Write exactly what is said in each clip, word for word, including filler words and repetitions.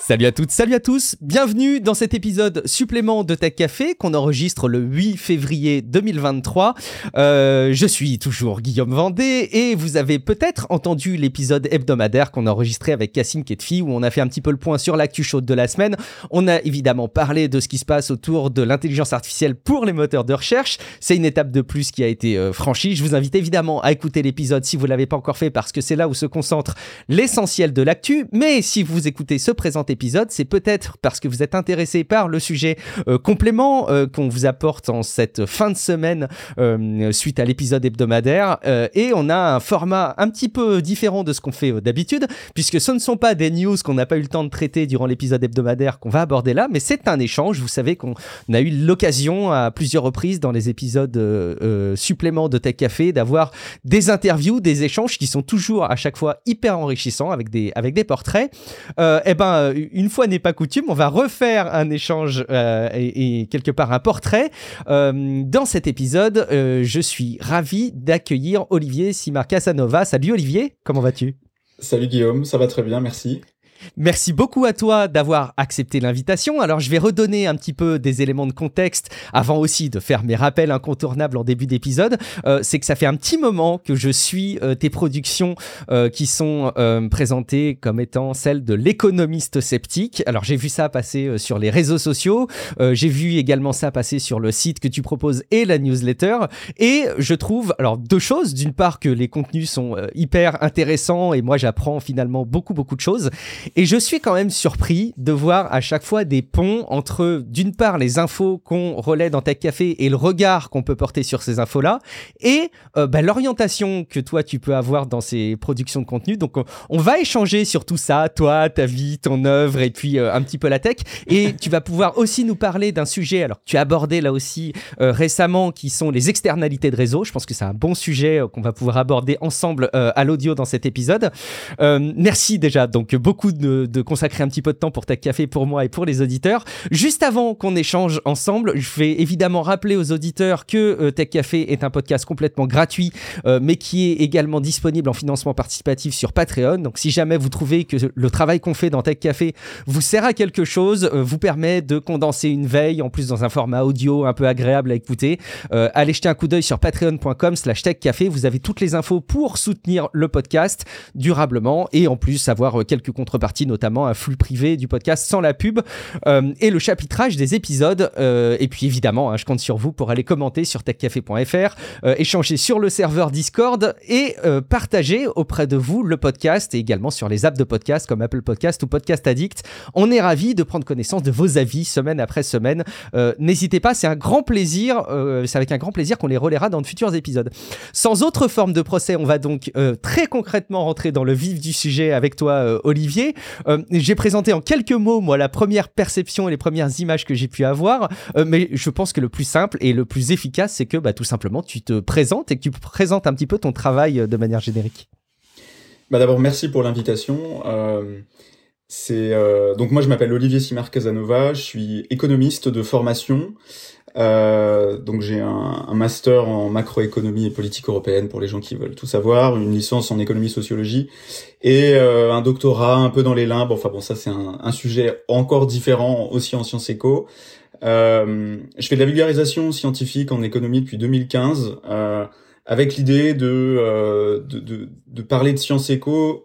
Salut à toutes, salut à tous, bienvenue dans cet épisode supplément de Tech Café qu'on enregistre le huit février deux mille vingt-trois. Euh, je suis toujours Guillaume Vendée et vous avez peut-être entendu l'épisode hebdomadaire qu'on a enregistré avec Cassine Ketfi où on a fait un petit peu le point sur l'actu chaude de la semaine. On a évidemment parlé de ce qui se passe autour de l'intelligence artificielle pour les moteurs de recherche. C'est une étape de plus qui a été euh, franchie. Je vous invite évidemment à écouter l'épisode si vous ne l'avez pas encore fait parce que c'est là où se concentre l'essentiel de l'actu. Mais si vous écoutez ce présent épisode, c'est peut-être parce que vous êtes intéressé par le sujet euh, complément euh, qu'on vous apporte en cette fin de semaine euh, suite à l'épisode hebdomadaire euh, et on a un format un petit peu différent de ce qu'on fait euh, d'habitude puisque ce ne sont pas des news qu'on n'a pas eu le temps de traiter durant l'épisode hebdomadaire qu'on va aborder là, mais c'est un échange. Vous savez qu'on a eu l'occasion à plusieurs reprises dans les épisodes euh, euh, suppléments de Tech Café d'avoir des interviews, des échanges qui sont toujours à chaque fois hyper enrichissants avec des, avec des portraits. Euh, et ben une fois n'est pas coutume, on va refaire un échange euh, et, et quelque part un portrait. Euh, dans cet épisode, euh, je suis ravi d'accueillir Olivier Simard Casanova. Salut Olivier, comment vas-tu ? Salut Guillaume, ça va très bien, merci. Merci beaucoup à toi d'avoir accepté l'invitation. Alors, je vais redonner un petit peu des éléments de contexte avant aussi de faire mes rappels incontournables en début d'épisode. Euh, c'est que ça fait un petit moment que je suis euh, tes productions euh, qui sont euh, présentées comme étant celles de l'économiste sceptique. Alors, j'ai vu ça passer euh, sur les réseaux sociaux. Euh, j'ai vu également ça passer sur le site que tu proposes et la newsletter. Et je trouve, alors, deux choses. D'une part, que les contenus sont euh, hyper intéressants et moi, j'apprends finalement beaucoup, beaucoup de choses. Et je suis quand même surpris de voir à chaque fois des ponts entre, d'une part, les infos qu'on relaie dans Tech Café et le regard qu'on peut porter sur ces infos-là, et euh, bah, l'orientation que toi, tu peux avoir dans ces productions de contenu. Donc, on, on va échanger sur tout ça, toi, ta vie, ton œuvre, et puis euh, un petit peu la tech. Et tu vas pouvoir aussi nous parler d'un sujet, alors tu as abordé là aussi euh, récemment, qui sont les externalités de réseau. Je pense que c'est un bon sujet euh, qu'on va pouvoir aborder ensemble euh, à l'audio dans cet épisode. Euh, merci déjà, donc beaucoup de De, de consacrer un petit peu de temps pour Tech Café, pour moi et pour les auditeurs. Juste avant qu'on échange ensemble, je vais évidemment rappeler aux auditeurs que euh, Tech Café est un podcast complètement gratuit, euh, mais qui est également disponible en financement participatif sur Patreon. Donc si jamais vous trouvez que le travail qu'on fait dans Tech Café vous sert à quelque chose, euh, vous permet de condenser une veille, en plus dans un format audio un peu agréable à écouter, euh, allez jeter un coup d'œil sur patreon.com slash techcafé. Vous avez toutes les infos pour soutenir le podcast durablement et en plus avoir euh, quelques contreparties, notamment un flux privé du podcast sans la pub euh, et le chapitrage des épisodes. Euh, et puis évidemment, hein, je compte sur vous pour aller commenter sur techcafé point f r, euh, échanger sur le serveur Discord et euh, partager auprès de vous le podcast et également sur les apps de podcast comme Apple Podcast ou Podcast Addict. On est ravis de prendre connaissance de vos avis semaine après semaine. Euh, n'hésitez pas, c'est un grand plaisir, euh, c'est avec un grand plaisir qu'on les relaiera dans de futurs épisodes. Sans autre forme de procès, on va donc euh, très concrètement rentrer dans le vif du sujet avec toi, euh, Olivier. Euh, j'ai présenté en quelques mots, moi, la première perception et les premières images que j'ai pu avoir, euh, mais je pense que le plus simple et le plus efficace, c'est que bah, tout simplement, tu te présentes et que tu présentes un petit peu ton travail de manière générique. Bah d'abord, merci pour l'invitation. Euh, c'est, euh, donc moi, je m'appelle Olivier Simard Casanova, je suis économiste de formation. Euh, donc j'ai un, un master en macroéconomie et politique européenne pour les gens qui veulent tout savoir, une licence en économie sociologie et euh, un doctorat un peu dans les limbes. Enfin bon, ça c'est un, un sujet encore différent aussi en sciences éco. Euh, je fais de la vulgarisation scientifique en économie depuis deux mille quinze euh, avec l'idée de, euh, de, de de parler de sciences éco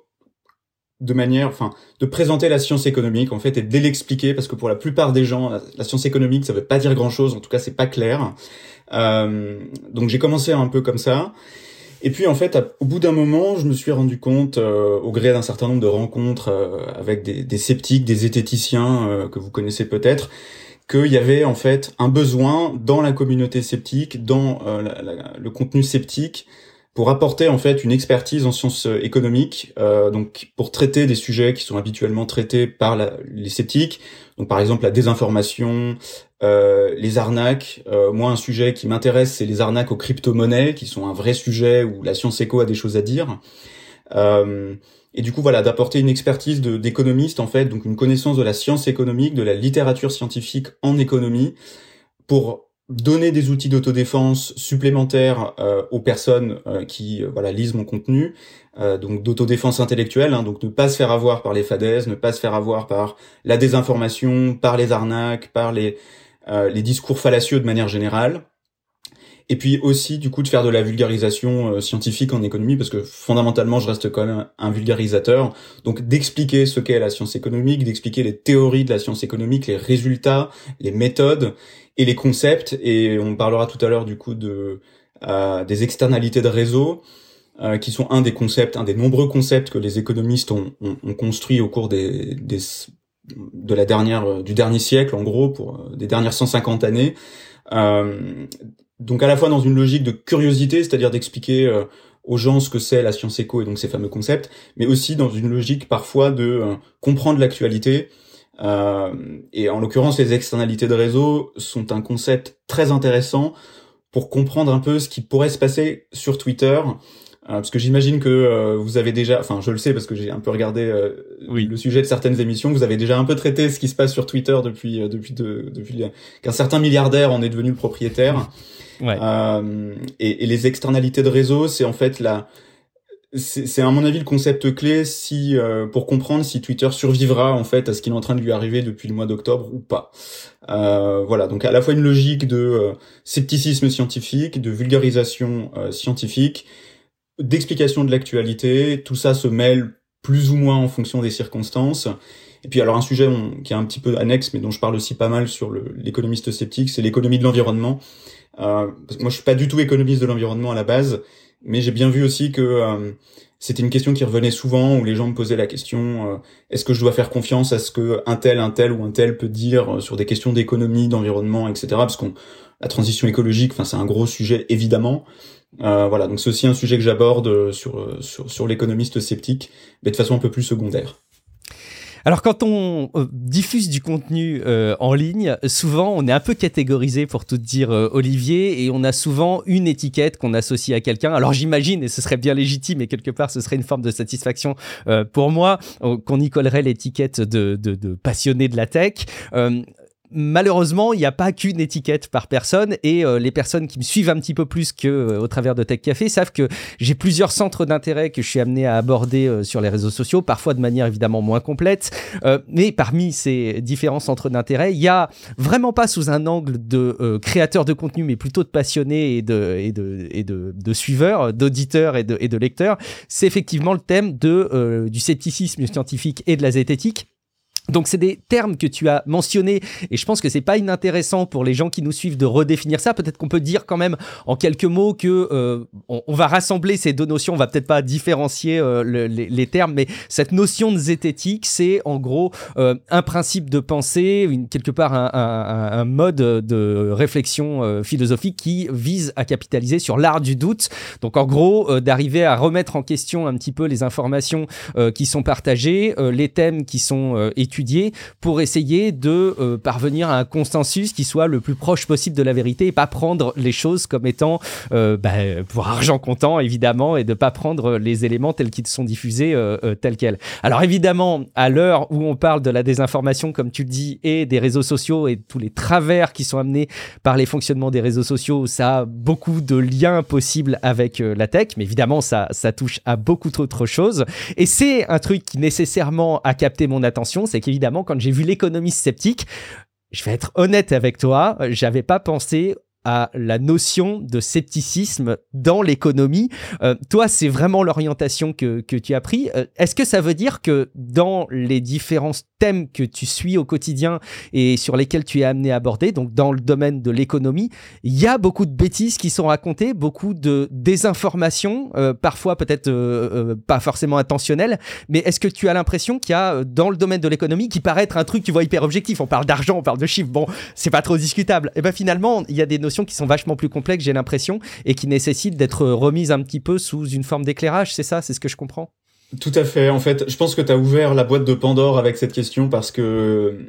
de manière, enfin, de présenter la science économique, en fait, et de l'expliquer, parce que pour la plupart des gens, la, la science économique, ça veut pas dire grand chose, en tout cas, c'est pas clair. Euh, donc j'ai commencé un peu comme ça. Et puis, en fait, à, au bout d'un moment, je me suis rendu compte, euh, au gré d'un certain nombre de rencontres euh, avec des, des sceptiques, des zététiciens, euh, que vous connaissez peut-être, qu'il y avait, en fait, un besoin dans la communauté sceptique, dans euh, la, la, le contenu sceptique, pour apporter en fait une expertise en sciences économiques, euh, donc pour traiter des sujets qui sont habituellement traités par la, les sceptiques, donc par exemple la désinformation, euh, les arnaques. Euh, moi, un sujet qui m'intéresse, c'est les arnaques aux crypto-monnaies, qui sont un vrai sujet où la science éco a des choses à dire. Euh, et du coup, voilà, d'apporter une expertise de, d'économiste en fait, donc une connaissance de la science économique, de la littérature scientifique en économie, pour donner des outils d'autodéfense supplémentaires euh, aux personnes euh, qui euh, voilà lisent mon contenu, euh, donc d'autodéfense intellectuelle, hein, donc ne pas se faire avoir par les fadaises, ne pas se faire avoir par la désinformation, par les arnaques, par les euh, les discours fallacieux de manière générale. Et puis aussi, du coup, de faire de la vulgarisation euh, scientifique en économie, parce que fondamentalement, je reste quand même un vulgarisateur. Donc, d'expliquer ce qu'est la science économique, d'expliquer les théories de la science économique, les résultats, les méthodes et les concepts. Et on parlera tout à l'heure, du coup, de euh, des externalités de réseau, euh, qui sont un des concepts, un des nombreux concepts que les économistes ont, ont, ont construits au cours des, des de la dernière du dernier siècle, en gros, pour des dernières cent cinquante années. Euh, Donc à la fois dans une logique de curiosité, c'est-à-dire d'expliquer euh, aux gens ce que c'est la science éco et donc ces fameux concepts, mais aussi dans une logique parfois de euh, comprendre l'actualité. Euh, et en l'occurrence, les externalités de réseau sont un concept très intéressant pour comprendre un peu ce qui pourrait se passer sur Twitter. Euh, parce que j'imagine que euh, vous avez déjà, enfin je le sais parce que j'ai un peu regardé euh, oui. le sujet de certaines émissions, vous avez déjà un peu traité ce qui se passe sur Twitter depuis euh, depuis de, depuis qu'un certain milliardaire en est devenu le propriétaire. Ouais. Euh, et, et les externalités de réseau, c'est en fait la, c'est, c'est à mon avis le concept clé si euh, pour comprendre si Twitter survivra en fait à ce qui est en train de lui arriver depuis le mois d'octobre ou pas. Euh, voilà, donc à la fois une logique de euh, scepticisme scientifique, de vulgarisation euh, scientifique, d'explication de l'actualité, tout ça se mêle plus ou moins en fonction des circonstances. Et puis alors un sujet on, qui est un petit peu annexe mais dont je parle aussi pas mal sur le, l'économiste sceptique, c'est l'économie de l'environnement. Euh, parce que moi je suis pas du tout économiste de l'environnement à la base, mais j'ai bien vu aussi que euh, c'était une question qui revenait souvent où les gens me posaient la question euh, est-ce que je dois faire confiance à ce que un tel, un tel ou un tel peut dire sur des questions d'économie, d'environnement, et cetera. Parce qu'on la transition écologique, enfin c'est un gros sujet évidemment. Euh, voilà, donc c'est aussi un sujet que j'aborde sur sur sur l'économiste sceptique, mais de façon un peu plus secondaire. Alors quand on euh, diffuse du contenu euh, en ligne, souvent on est un peu catégorisé pour tout te dire euh, Olivier, et on a souvent une étiquette qu'on associe à quelqu'un. Alors j'imagine, et ce serait bien légitime et quelque part ce serait une forme de satisfaction euh, pour moi, euh, qu'on y collerait l'étiquette de, de, de passionné de la tech. Euh, Malheureusement, il n'y a pas qu'une étiquette par personne, et euh, les personnes qui me suivent un petit peu plus que euh, au travers de Tech Café savent que j'ai plusieurs centres d'intérêt que je suis amené à aborder euh, sur les réseaux sociaux, parfois de manière évidemment moins complète. Euh, mais parmi ces différents centres d'intérêt, il y a vraiment pas sous un angle de euh, créateur de contenu, mais plutôt de passionné et de et de et de, de suiveurs, d'auditeurs et de et de lecteurs. C'est effectivement le thème de euh, du scepticisme scientifique et de la zététique. Donc c'est des termes que tu as mentionnés, et je pense que c'est pas inintéressant pour les gens qui nous suivent de redéfinir ça. Peut-être qu'on peut dire quand même en quelques mots que euh, on, on va rassembler ces deux notions, on va peut-être pas différencier euh, le, les, les termes, mais cette notion de zététique, c'est en gros euh, un principe de pensée, une, quelque part un, un, un mode de réflexion euh, philosophique qui vise à capitaliser sur l'art du doute. Donc en gros euh, d'arriver à remettre en question un petit peu les informations euh, qui sont partagées, euh, les thèmes qui sont euh, étudiés, pour essayer de euh, parvenir à un consensus qui soit le plus proche possible de la vérité, et pas prendre les choses comme étant euh, bah, pour argent comptant évidemment, et de pas prendre les éléments tels qu'ils sont diffusés euh, euh, tels quels. Alors évidemment, à l'heure où on parle de la désinformation comme tu le dis, et des réseaux sociaux et tous les travers qui sont amenés par les fonctionnements des réseaux sociaux, ça a beaucoup de liens possibles avec euh, la tech, mais évidemment ça, ça touche à beaucoup d'autres choses, et c'est un truc qui nécessairement a capté mon attention. C'est qu'évidemment, quand j'ai vu l'économiste sceptique, je vais être honnête avec toi, j'avais pas pensé à la notion de scepticisme dans l'économie. Euh, toi, c'est vraiment l'orientation que, que tu as pris. Euh, est-ce que ça veut dire que dans les différents thèmes que tu suis au quotidien et sur lesquels tu es amené à aborder, donc dans le domaine de l'économie, il y a beaucoup de bêtises qui sont racontées, beaucoup de désinformations, euh, parfois peut-être euh, euh, pas forcément intentionnelles, mais est-ce que tu as l'impression qu'il y a dans le domaine de l'économie, qui paraît être un truc, tu vois, hyper objectif, on parle d'argent, on parle de chiffres, bon, c'est pas trop discutable, et ben finalement, il y a des notions qui sont vachement plus complexes, j'ai l'impression, et qui nécessitent d'être remises un petit peu sous une forme d'éclairage, c'est ça, c'est ce que je comprends? Tout à fait. En fait, je pense que tu as ouvert la boîte de Pandore avec cette question parce que,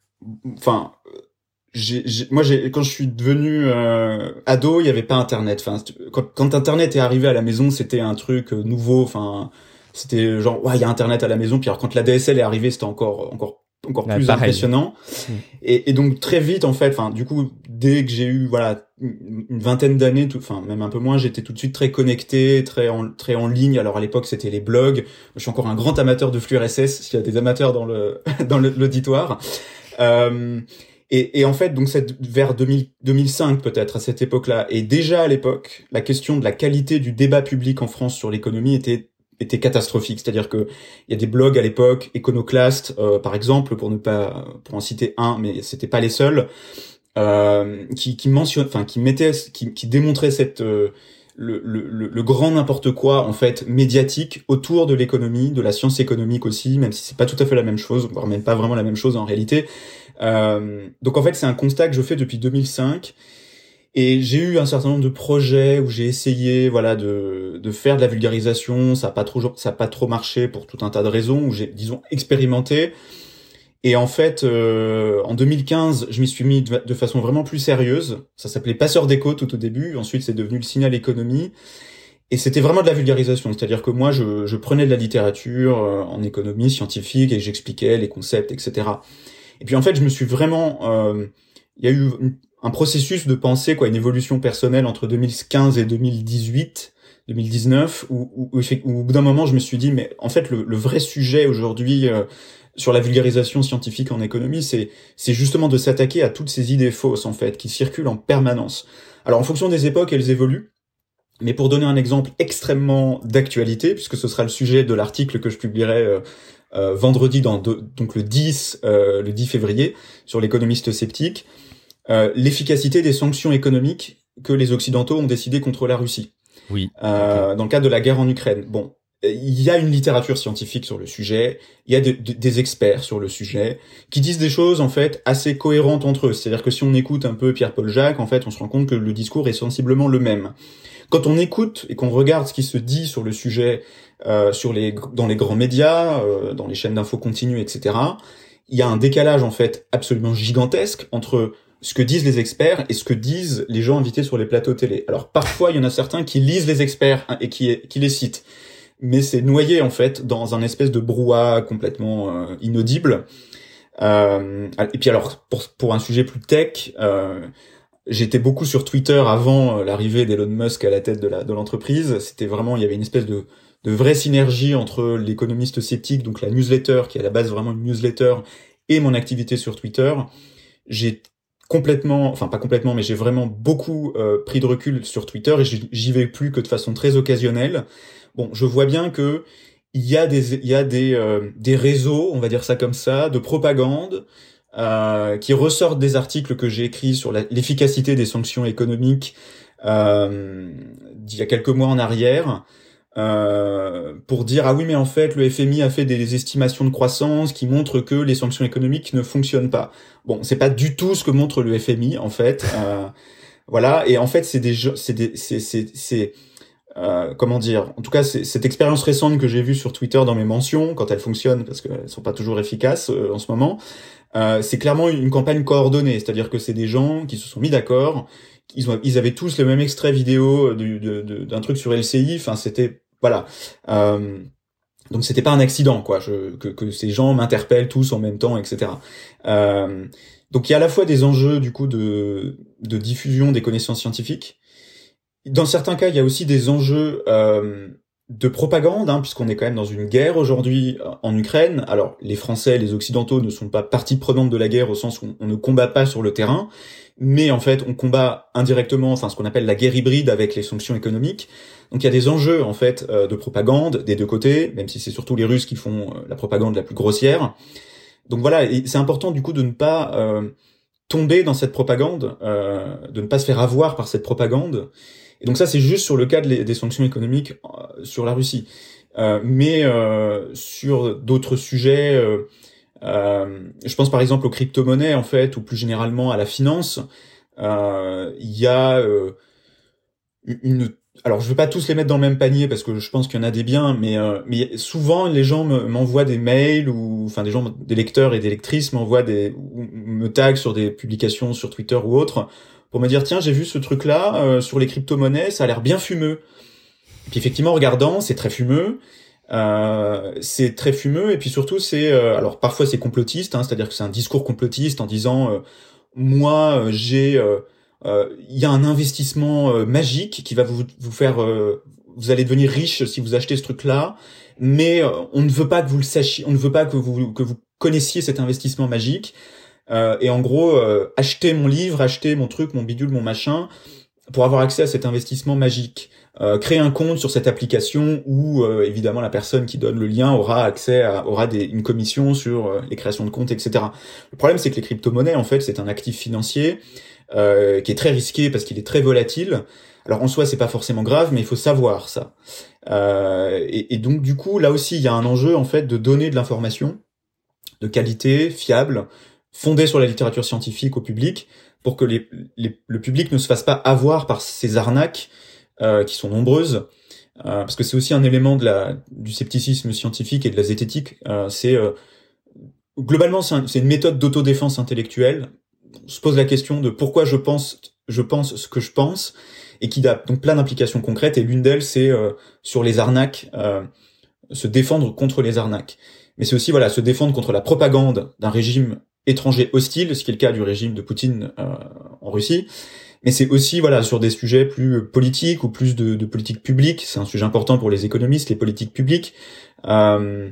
enfin, j'ai, j'ai, moi, j'ai, quand je suis devenu euh, ado, il y avait pas Internet. Enfin, quand, quand Internet est arrivé à la maison, c'était un truc nouveau. Enfin, c'était genre, ouais, il y a Internet à la maison. Puis alors, quand la D S L est arrivée, c'était encore, encore, encore ouais, plus pareil. Impressionnant. Mmh. Et, et donc très vite, en fait, enfin, du coup, dès que j'ai eu voilà une vingtaine d'années, tout, enfin même un peu moins, j'étais tout de suite très connecté, très en, très en ligne. Alors à l'époque, c'était les blogs. Je suis encore un grand amateur de flux R S S. S'il y a des amateurs dans le dans le, l'auditoire. Euh, et, et en fait, donc cette, vers deux mille, deux mille cinq peut-être à cette époque-là, et déjà à l'époque, la question de la qualité du débat public en France sur l'économie était était catastrophique. C'est-à-dire que il y a des blogs à l'époque, Econoclast euh, par exemple, pour ne pas pour en citer un, mais c'était pas les seuls, euh, qui qui mentionne, enfin qui mettait, qui qui démontrait cette euh, le, le, le grand n'importe quoi en fait médiatique autour de l'économie, de la science économique aussi, même si c'est pas tout à fait la même chose, voire même pas vraiment la même chose en réalité. Euh, donc en fait c'est un constat que je fais depuis deux mille cinq, et j'ai eu un certain nombre de projets où j'ai essayé voilà de de faire de la vulgarisation, ça a pas trop ça a pas trop marché pour tout un tas de raisons, où j'ai disons expérimenté. Et en fait, euh, en deux mille quinze, je m'y suis mis de, de façon vraiment plus sérieuse. Ça s'appelait Passeur d'écho tout au début. Ensuite, c'est devenu le Signal Économie. Et c'était vraiment de la vulgarisation. C'est-à-dire que moi, je, je prenais de la littérature euh, en économie scientifique et j'expliquais les concepts, et cetera. Et puis en fait, je me suis vraiment... Euh, il y a eu une, un processus de pensée, quoi, une évolution personnelle entre deux mille quinze et deux mille dix-huit, deux mille dix-neuf, où, où, où, où au bout d'un moment, je me suis dit, mais en fait, le, le vrai sujet aujourd'hui... Euh, sur la vulgarisation scientifique en économie, c'est c'est justement de s'attaquer à toutes ces idées fausses en fait qui circulent en permanence. Alors en fonction des époques, elles évoluent, mais pour donner un exemple extrêmement d'actualité, puisque ce sera le sujet de l'article que je publierai euh, euh, vendredi dans de, donc le dix euh, le dix février sur l'économiste sceptique, euh, l'efficacité des sanctions économiques que les Occidentaux ont décidé contre la Russie. Oui. Euh, okay. Dans le cadre de la guerre en Ukraine. Bon. Il y a une littérature scientifique sur le sujet, il y a de, de, des experts sur le sujet, qui disent des choses, en fait, assez cohérentes entre eux. C'est-à-dire que si on écoute un peu Pierre-Paul Jacques, en fait, on se rend compte que le discours est sensiblement le même. Quand on écoute et qu'on regarde ce qui se dit sur le sujet, euh, sur les, dans les grands médias, euh, dans les chaînes d'infos continues, et cetera, il y a un décalage, en fait, absolument gigantesque entre ce que disent les experts et ce que disent les gens invités sur les plateaux télé. Alors, parfois, il y en a certains qui lisent les experts hein, et qui, qui les citent. Mais c'est noyé en fait dans un espèce de brouhaha complètement euh, inaudible. Euh, et puis alors pour pour un sujet plus tech, euh, j'étais beaucoup sur Twitter avant l'arrivée d'Elon Musk à la tête de la de l'entreprise. C'était vraiment, il y avait une espèce de de vraie synergie entre l'économiste sceptique, donc la newsletter qui est à la base vraiment une newsletter, et mon activité sur Twitter. J'ai complètement, enfin pas complètement, mais j'ai vraiment beaucoup euh, pris de recul sur Twitter et j'y vais plus que de façon très occasionnelle. Bon, je vois bien que il y a des il y a des euh, des réseaux, on va dire ça comme ça, de propagande euh, qui ressortent des articles que j'ai écrits sur la, l'efficacité des sanctions économiques euh, d'il y a quelques mois en arrière, euh, pour dire ah oui mais en fait le F M I a fait des estimations de croissance qui montrent que les sanctions économiques ne fonctionnent pas. Bon, c'est pas du tout ce que montre le F M I en fait. Euh, voilà, et en fait c'est des c'est des c'est c'est c'est Euh, comment dire, en tout cas c'est, cette expérience récente que j'ai vue sur Twitter dans mes mentions, quand elles fonctionnent, parce qu'elles sont pas toujours efficaces euh, en ce moment, euh, c'est clairement une campagne coordonnée, c'est-à-dire que c'est des gens qui se sont mis d'accord, ils, ont, ils avaient tous le même extrait vidéo du, de, de, d'un truc sur L C I, enfin c'était, voilà, euh, donc c'était pas un accident, quoi, je, que, que ces gens m'interpellent tous en même temps, et cetera. Euh, donc il y a à la fois des enjeux du coup de, de diffusion des connaissances scientifiques. Dans certains cas, il y a aussi des enjeux euh, de propagande, hein, puisqu'on est quand même dans une guerre aujourd'hui en Ukraine. Alors, les Français, les Occidentaux ne sont pas partie prenante de la guerre au sens où on ne combat pas sur le terrain, mais en fait, on combat indirectement, enfin, ce qu'on appelle la guerre hybride avec les sanctions économiques. Donc, il y a des enjeux en fait euh, de propagande des deux côtés, même si c'est surtout les Russes qui font euh, la propagande la plus grossière. Donc voilà, et c'est important du coup de ne pas euh, tomber dans cette propagande, euh, de ne pas se faire avoir par cette propagande. Et donc ça, c'est juste sur le cas de les, des sanctions économiques euh, sur la Russie. Euh, mais euh, sur d'autres sujets, euh, euh, je pense par exemple aux crypto-monnaies, en fait, ou plus généralement à la finance, euh, il y a euh, une... Alors, je veux pas tous les mettre dans le même panier, parce que je pense qu'il y en a des biens, mais, euh, mais souvent, les gens me, m'envoient des mails, ou enfin des gens, des lecteurs et des lectrices m'envoient des... ou me taguent sur des publications sur Twitter ou autres, pour me dire tiens j'ai vu ce truc là euh, sur les crypto-monnaies, ça a l'air bien fumeux. Et puis effectivement en regardant c'est très fumeux, euh, c'est très fumeux et puis surtout c'est euh, alors parfois c'est complotiste, hein, c'est-à-dire que c'est un discours complotiste en disant euh, moi euh, j'ai il euh, euh, y a un investissement euh, magique qui va vous vous faire euh, vous allez devenir riche si vous achetez ce truc-là, mais euh, on ne veut pas que vous le sachiez, on ne veut pas que vous que vous connaissiez cet investissement magique. Euh, et en gros, euh, acheter mon livre, acheter mon truc, mon bidule, mon machin, pour avoir accès à cet investissement magique. Euh, créer un compte sur cette application où, euh, évidemment, la personne qui donne le lien aura accès à, aura des, une commission sur euh, les créations de comptes, et cetera. Le problème, c'est que les crypto-monnaies, en fait, c'est un actif financier euh, qui est très risqué parce qu'il est très volatile. Alors, en soi, c'est pas forcément grave, mais il faut savoir ça. Euh, et, et donc, du coup, là aussi, il y a un enjeu, en fait, de donner de l'information de qualité, fiable, fondée sur la littérature scientifique au public, pour que les, les, le public ne se fasse pas avoir par ces arnaques euh, qui sont nombreuses, euh, parce que c'est aussi un élément de la, du scepticisme scientifique et de la zététique. Euh, c'est euh, globalement c'est, un, c'est une méthode d'autodéfense intellectuelle. On se pose la question de pourquoi je pense, je pense ce que je pense, et qui a donc plein d'implications concrètes. Et l'une d'elles, c'est euh, sur les arnaques, euh, se défendre contre les arnaques. Mais c'est aussi voilà se défendre contre la propagande d'un régime étranger hostile, ce qui est le cas du régime de Poutine euh, en Russie. Mais c'est aussi voilà sur des sujets plus politiques ou plus de, de politique publique. C'est un sujet important pour les économistes, les politiques publiques, euh,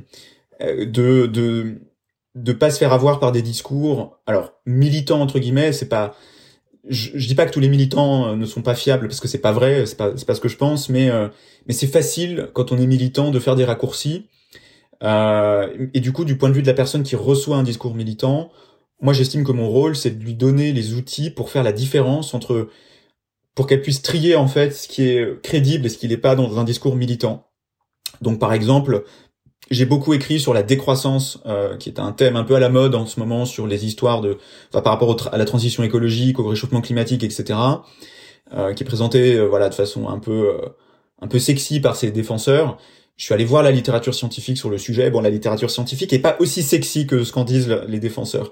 de de de pas se faire avoir par des discours. Alors militants entre guillemets, c'est pas. Je, je dis pas que tous les militants ne sont pas fiables parce que c'est pas vrai, c'est pas c'est pas ce que je pense, mais euh, mais c'est facile quand on est militant de faire des raccourcis. Euh, et du coup, du point de vue de la personne qui reçoit un discours militant, moi j'estime que mon rôle c'est de lui donner les outils pour faire la différence entre, pour qu'elle puisse trier en fait ce qui est crédible et ce qui n'est pas dans un discours militant. Donc par exemple, j'ai beaucoup écrit sur la décroissance, euh, qui est un thème un peu à la mode en ce moment sur les histoires de, enfin par rapport au tra- à la transition écologique, au réchauffement climatique, et cetera. Euh, qui est présenté euh, voilà de façon un peu euh, un peu sexy par ses défenseurs. Je suis allé voir la littérature scientifique sur le sujet. Bon, la littérature scientifique est pas aussi sexy que ce qu'en disent les défenseurs.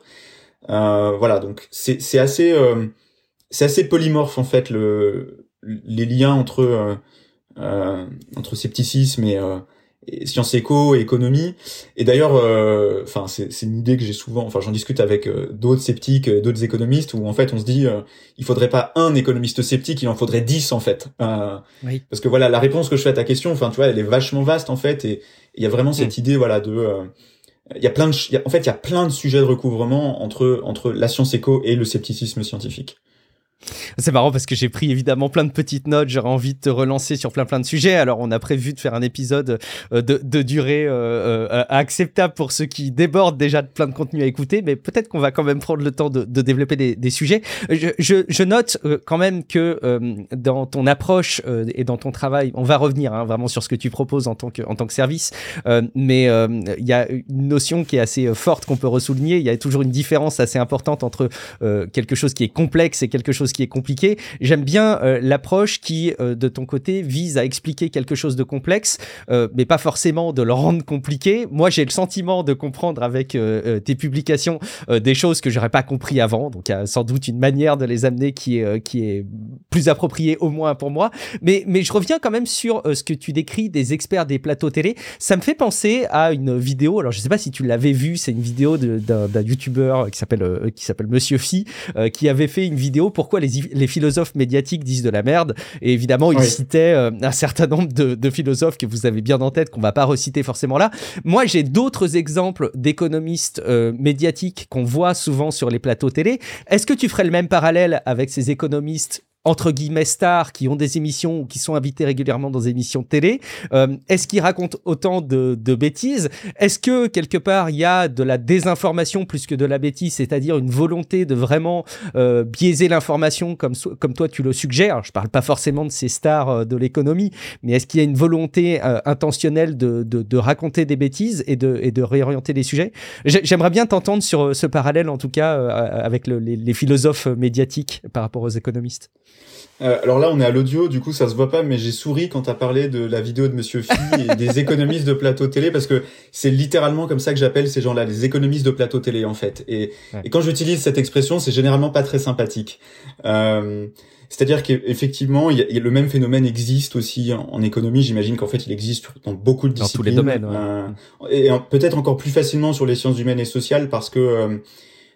Euh, voilà, donc c'est c'est assez euh, c'est assez polymorphe en fait le les liens entre euh, euh, entre scepticisme et, euh, et sciences éco et économie. Et d'ailleurs, enfin euh, c'est c'est une idée que j'ai souvent. Enfin, j'en discute avec euh, d'autres sceptiques, euh, d'autres économistes, où en fait on se dit euh, il faudrait pas un économiste sceptique, il en faudrait dix en fait. Euh, oui. Parce que voilà, la réponse que je fais à ta question, enfin tu vois, elle est vachement vaste en fait, et il y a vraiment cette mmh. idée voilà de euh, il y a plein de y a, en fait il y a plein de sujets de recouvrement entre entre la science éco et le scepticisme scientifique. C'est marrant parce que j'ai pris évidemment plein de petites notes, j'aurais envie de te relancer sur plein plein de sujets. Alors on a prévu de faire un épisode de, de durée euh, euh, acceptable pour ceux qui débordent déjà de plein de contenu à écouter, mais peut-être qu'on va quand même prendre le temps de, de développer des, des sujets. Je, je, je note euh, quand même que euh, dans ton approche euh, et dans ton travail, on va revenir hein, vraiment sur ce que tu proposes en tant que, en tant que service, euh, mais il euh, y a une notion qui est assez forte qu'on peut ressouligner. Il y a toujours une différence assez importante entre euh, quelque chose qui est complexe et quelque chose qui est compliqué. J'aime bien euh, l'approche qui, euh, de ton côté, vise à expliquer quelque chose de complexe, euh, mais pas forcément de le rendre compliqué. Moi, j'ai le sentiment de comprendre avec euh, tes publications euh, des choses que j'aurais pas compris avant. Donc, il y a sans doute une manière de les amener qui est, euh, qui est plus appropriée, au moins pour moi. Mais, mais je reviens quand même sur euh, ce que tu décris des experts des plateaux télé. Ça me fait penser à une vidéo. Alors, je sais pas si tu l'avais vue. C'est une vidéo de, d'un, d'un youtubeur qui s'appelle, euh, qui s'appelle Monsieur Phi, euh, qui avait fait une vidéo pourquoi les, les philosophes médiatiques disent de la merde. Et évidemment, il oui. citait euh, un certain nombre de, de philosophes que vous avez bien en tête, qu'on va pas reciter forcément là. Moi, j'ai d'autres exemples d'économistes euh, médiatiques qu'on voit souvent sur les plateaux télé. Est-ce que tu ferais le même parallèle avec ces économistes entre guillemets stars qui ont des émissions ou qui sont invités régulièrement dans des émissions de télé? euh, Est-ce qu'ils racontent autant de, de bêtises? Est-ce que quelque part il y a de la désinformation plus que de la bêtise, c'est-à-dire une volonté de vraiment euh, biaiser l'information comme, comme toi tu le suggères? Je parle pas forcément de ces stars euh, de l'économie, mais est-ce qu'il y a une volonté euh, intentionnelle de, de, de raconter des bêtises et de, et de réorienter les sujets? J'aimerais bien t'entendre sur ce parallèle en tout cas euh, avec le, les, les philosophes médiatiques par rapport aux économistes. Euh, alors là, on est à l'audio, du coup, ça se voit pas, mais j'ai souri quand t'as parlé de la vidéo de Monsieur Phi et des économistes de plateau télé, parce que c'est littéralement comme ça que j'appelle ces gens-là, les économistes de plateau télé, en fait. Et, ouais. et quand j'utilise cette expression, c'est généralement pas très sympathique. Euh, c'est-à-dire qu'effectivement, il y a, il y a le même phénomène existe aussi en, en économie. J'imagine qu'en fait, il existe dans beaucoup de disciplines. Dans tous les domaines, ouais. Euh, et peut-être encore plus facilement sur les sciences humaines et sociales, parce que euh,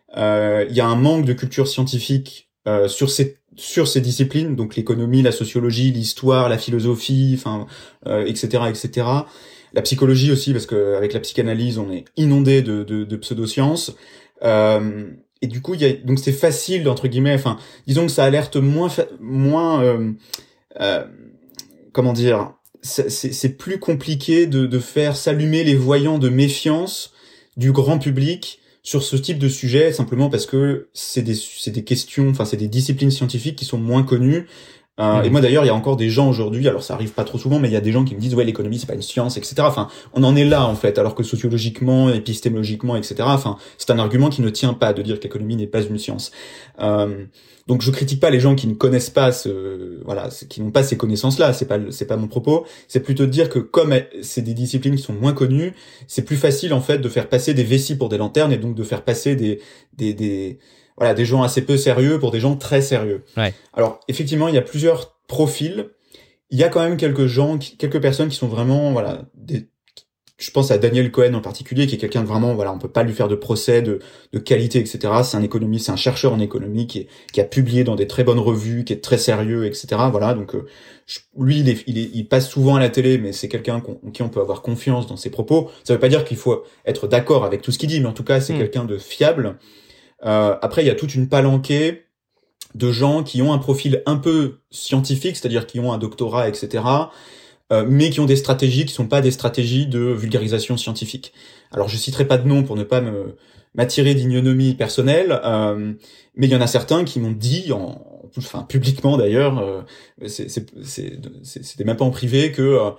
euh, il y a un manque de culture scientifique euh, sur ces sur ces disciplines, donc l'économie, la sociologie, l'histoire, la philosophie, enfin, euh, et cetera, et cetera. La psychologie aussi, parce que avec la psychanalyse, on est inondé de, de, de pseudosciences. Euh, et du coup, il y a donc c'est facile entre guillemets. Enfin, disons que ça alerte moins fa- moins. Euh, euh, comment dire, c'est, c'est plus compliqué de, de faire s'allumer les voyants de méfiance du grand public sur ce type de sujet, simplement parce que c'est des, c'est des questions, enfin c'est des disciplines scientifiques qui sont moins connues. Euh, mmh. Et moi d'ailleurs, il y a encore des gens aujourd'hui, alors ça arrive pas trop souvent, mais il y a des gens qui me disent ouais, l'économie c'est pas une science, et cetera. Enfin, on en est là en fait, alors que sociologiquement, épistémologiquement, et cetera. Enfin, c'est un argument qui ne tient pas de dire que l'économie n'est pas une science. Euh, donc je critique pas les gens qui ne connaissent pas ce, voilà, qui n'ont pas ces connaissances-là. C'est pas, c'est pas mon propos. C'est plutôt de dire que comme c'est des disciplines qui sont moins connues, c'est plus facile en fait de faire passer des vessies pour des lanternes et donc de faire passer des, des, des voilà, des gens assez peu sérieux pour des gens très sérieux. Ouais. Alors, effectivement, il y a plusieurs profils. Il y a quand même quelques gens, quelques personnes qui sont vraiment, voilà, des, je pense à Daniel Cohen en particulier, qui est quelqu'un de vraiment, voilà, on peut pas lui faire de procès de, de qualité, et cetera. C'est un économiste, c'est un chercheur en économie qui, est, qui a publié dans des très bonnes revues, qui est très sérieux, et cetera. Voilà, donc euh, je, lui, il, est, il, est, il passe souvent à la télé, mais c'est quelqu'un qu'on, qui on peut avoir confiance dans ses propos. Ça veut pas dire qu'il faut être d'accord avec tout ce qu'il dit, mais en tout cas, c'est mmh. quelqu'un de fiable. Euh, après, il y a toute une palanquée de gens qui ont un profil un peu scientifique, c'est-à-dire qui ont un doctorat, et cetera, euh, mais qui ont des stratégies qui sont pas des stratégies de vulgarisation scientifique. Alors, je citerai pas de nom pour ne pas me m'attirer d'ignominie personnelle, euh, mais il y en a certains qui m'ont dit, en, enfin publiquement d'ailleurs, euh, c'est, c'est, c'est, c'est, c'était même pas en privé, que euh,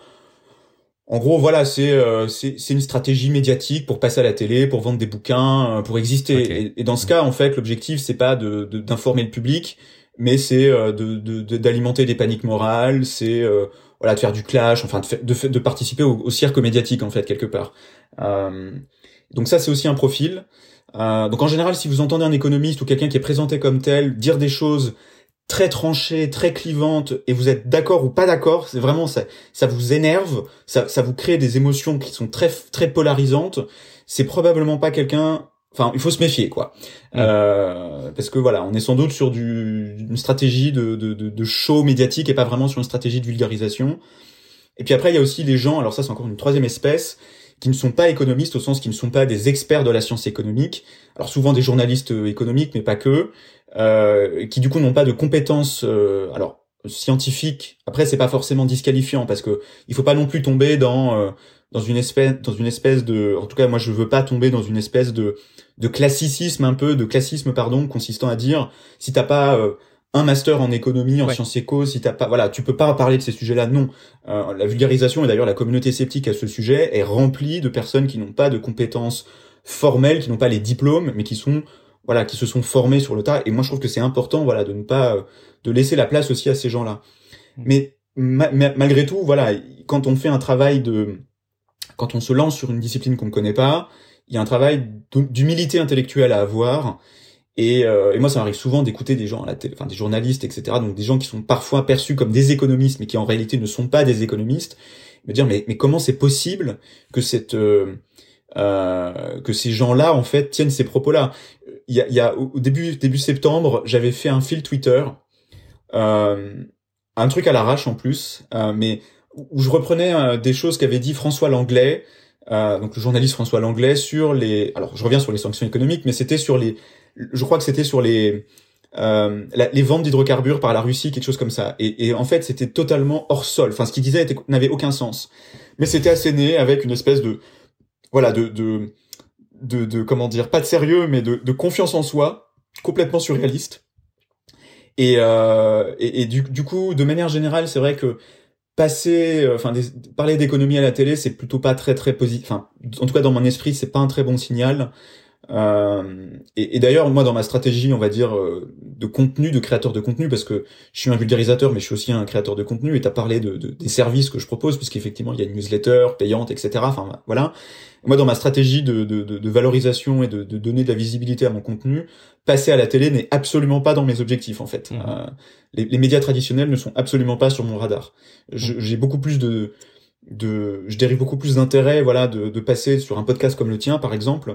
en gros, voilà, c'est, euh, c'est c'est une stratégie médiatique pour passer à la télé, pour vendre des bouquins, euh, pour exister. Okay. Et, et dans ce cas, en fait, l'objectif c'est pas de, de d'informer le public, mais c'est euh, de, de, de d'alimenter des paniques morales, c'est euh, voilà de faire du clash, enfin de de, de participer au, au cirque médiatique en fait quelque part. Euh, donc ça c'est aussi un profil. Euh, donc en général, si vous entendez un économiste ou quelqu'un qui est présenté comme tel dire des choses très tranchée, très clivante, et vous êtes d'accord ou pas d'accord, c'est vraiment ça, ça vous énerve, ça, ça vous crée des émotions qui sont très, très polarisantes. C'est probablement pas quelqu'un. Enfin, il faut se méfier, quoi, mmh. euh, parce que voilà, on est sans doute sur du, une stratégie de, de, de, de show médiatique et pas vraiment sur une stratégie de vulgarisation. Et puis après, il y a aussi les gens. Alors ça, c'est encore une troisième espèce qui ne sont pas économistes au sens qui ne sont pas des experts de la science économique. Alors souvent des journalistes économiques, mais pas que. Euh, qui du coup n'ont pas de compétences euh, alors scientifiques. Après c'est pas forcément disqualifiant parce que il faut pas non plus tomber dans euh, dans une espèce dans une espèce de en tout cas moi je veux pas tomber dans une espèce de de classicisme un peu de classisme pardon consistant à dire si t'as pas euh, un master en économie en ouais. sciences éco, si t'as pas voilà tu peux pas parler de ces sujets-là. Non, euh, la vulgarisation et d'ailleurs la communauté sceptique à ce sujet est remplie de personnes qui n'ont pas de compétences formelles, qui n'ont pas les diplômes, mais qui sont voilà, qui se sont formés sur le tas. Et moi, je trouve que c'est important, voilà, de ne pas, euh, de laisser la place aussi à ces gens-là. Mmh. Mais ma- ma- malgré tout, voilà, quand on fait un travail de, quand on se lance sur une discipline qu'on ne connaît pas, il y a un travail d'humilité intellectuelle à avoir. Et, euh, et moi, ça m'arrive souvent d'écouter des gens à la télé, enfin des journalistes, et cetera. Donc des gens qui sont parfois perçus comme des économistes, mais qui en réalité ne sont pas des économistes. Me dire, mais, mais comment c'est possible que cette euh, Euh, que ces gens-là en fait tiennent ces propos-là. Il y a, il y a au début début septembre, j'avais fait un fil Twitter, euh, un truc à l'arrache en plus, euh, mais où je reprenais euh, des choses qu'avait dit François Langlais, euh, donc le journaliste François Langlais sur les. Alors je reviens sur les sanctions économiques, mais c'était sur les. Je crois que c'était sur les. Euh, la, les ventes d'hydrocarbures par la Russie, quelque chose comme ça. Et, et en fait, c'était totalement hors sol. Enfin, ce qu'il disait était, n'avait aucun sens. Mais c'était asséné avec une espèce de voilà, de, de, de, de, comment dire, pas de sérieux, mais de, de confiance en soi, complètement surréaliste. Et, euh, et, et du, du coup, de manière générale, c'est vrai que passer, enfin, des, parler d'économie à la télé, c'est plutôt pas très, très positif. Enfin, en tout cas, dans mon esprit, c'est pas un très bon signal. Euh, et, et d'ailleurs, moi, dans ma stratégie, on va dire, euh, de contenu, de créateur de contenu, parce que je suis un vulgarisateur, mais je suis aussi un créateur de contenu, et t'as parlé de, de, des services que je propose, puisqu'effectivement, il y a une newsletter payante, et cetera. Enfin, voilà. Moi, dans ma stratégie de, de, de, de valorisation et de, de donner de la visibilité à mon contenu, passer à la télé n'est absolument pas dans mes objectifs, en fait. Mmh. Euh, les, les médias traditionnels ne sont absolument pas sur mon radar. Je, j'ai beaucoup plus de... de je dérive beaucoup plus d'intérêt voilà de, de passer sur un podcast comme le tien par exemple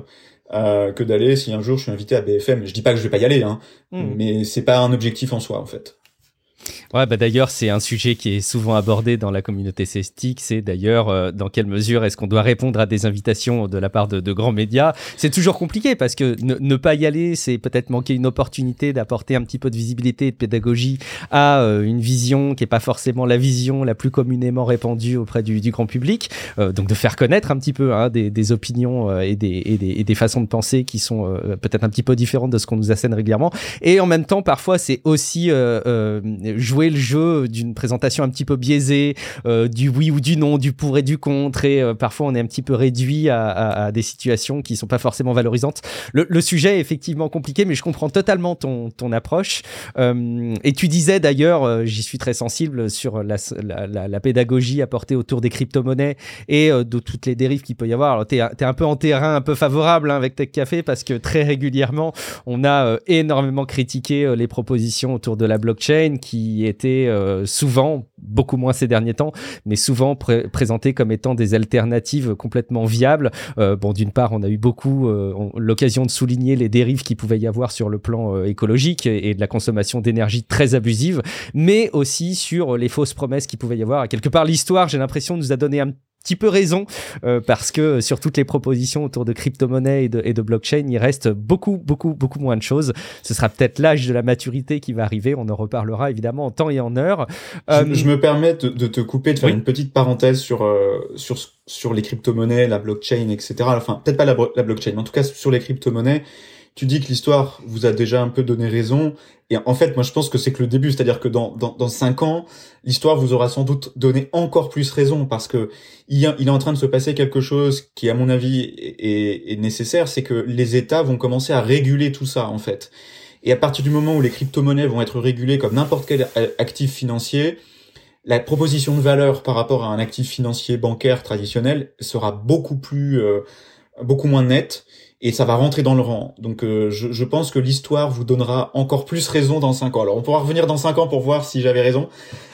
euh, que d'aller si un jour je suis invité à B F M. Je dis pas que je vais pas y aller, hein, mmh. mais c'est pas un objectif en soi en fait. Ouais, bah d'ailleurs, c'est un sujet qui est souvent abordé dans la communauté sceptique. C'est d'ailleurs euh, dans quelle mesure est-ce qu'on doit répondre à des invitations de la part de, de grands médias. C'est toujours compliqué parce que ne, ne pas y aller, c'est peut-être manquer une opportunité d'apporter un petit peu de visibilité et de pédagogie à euh, une vision qui est pas forcément la vision la plus communément répandue auprès du, du grand public. Euh, donc de faire connaître un petit peu hein, des, des opinions euh, et, des, et, des, et des façons de penser qui sont euh, peut-être un petit peu différentes de ce qu'on nous assène régulièrement. Et en même temps, parfois, c'est aussi euh, euh, jouer le jeu d'une présentation un petit peu biaisée, euh, du oui ou du non, du pour et du contre, et euh, parfois on est un petit peu réduit à, à, à des situations qui sont pas forcément valorisantes. Le, le sujet est effectivement compliqué, mais je comprends totalement ton, ton approche. Euh, et tu disais d'ailleurs, euh, j'y suis très sensible sur la, la, la, la pédagogie apportée autour des crypto-monnaies et euh, de toutes les dérives qu'il peut y avoir. Alors t'es, t'es un peu en terrain un peu favorable hein, avec Tech Café parce que très régulièrement, on a euh, énormément critiqué euh, les propositions autour de la blockchain qui étaient euh, souvent, beaucoup moins ces derniers temps, mais souvent pré- présentées comme étant des alternatives complètement viables. Euh, bon, d'une part, on a eu beaucoup euh, on, l'occasion de souligner les dérives qu'il pouvait y avoir sur le plan euh, écologique et, et de la consommation d'énergie très abusive, mais aussi sur les fausses promesses qu'il pouvait y avoir. Et quelque part, l'histoire, j'ai l'impression, nous a donné un petit peu raison euh, parce que sur toutes les propositions autour de crypto-monnaie et de, et de blockchain, il reste beaucoup, beaucoup, beaucoup moins de choses. Ce sera peut-être l'âge de la maturité qui va arriver. On en reparlera évidemment en temps et en heure. Euh... Je, je me permets de, de te couper, de faire oui. une petite parenthèse sur euh, sur sur les crypto-monnaies, la blockchain, et cetera. Enfin, peut-être pas la, la blockchain, mais en tout cas sur les crypto-monnaies. Tu dis que l'histoire vous a déjà un peu donné raison. Et en fait, moi, je pense que c'est que le début. C'est-à-dire que dans, dans, dans cinq ans, l'histoire vous aura sans doute donné encore plus raison parce que il, y a, il est en train de se passer quelque chose qui, à mon avis, est, est nécessaire. C'est que les États vont commencer à réguler tout ça, en fait. Et à partir du moment où les crypto-monnaies vont être régulées comme n'importe quel actif financier, la proposition de valeur par rapport à un actif financier bancaire traditionnel sera beaucoup plus, euh, beaucoup moins nette. Et ça va rentrer dans le rang. Donc euh, je, je pense que l'histoire vous donnera encore plus raison dans cinq ans. Alors on pourra revenir dans cinq ans pour voir si j'avais raison.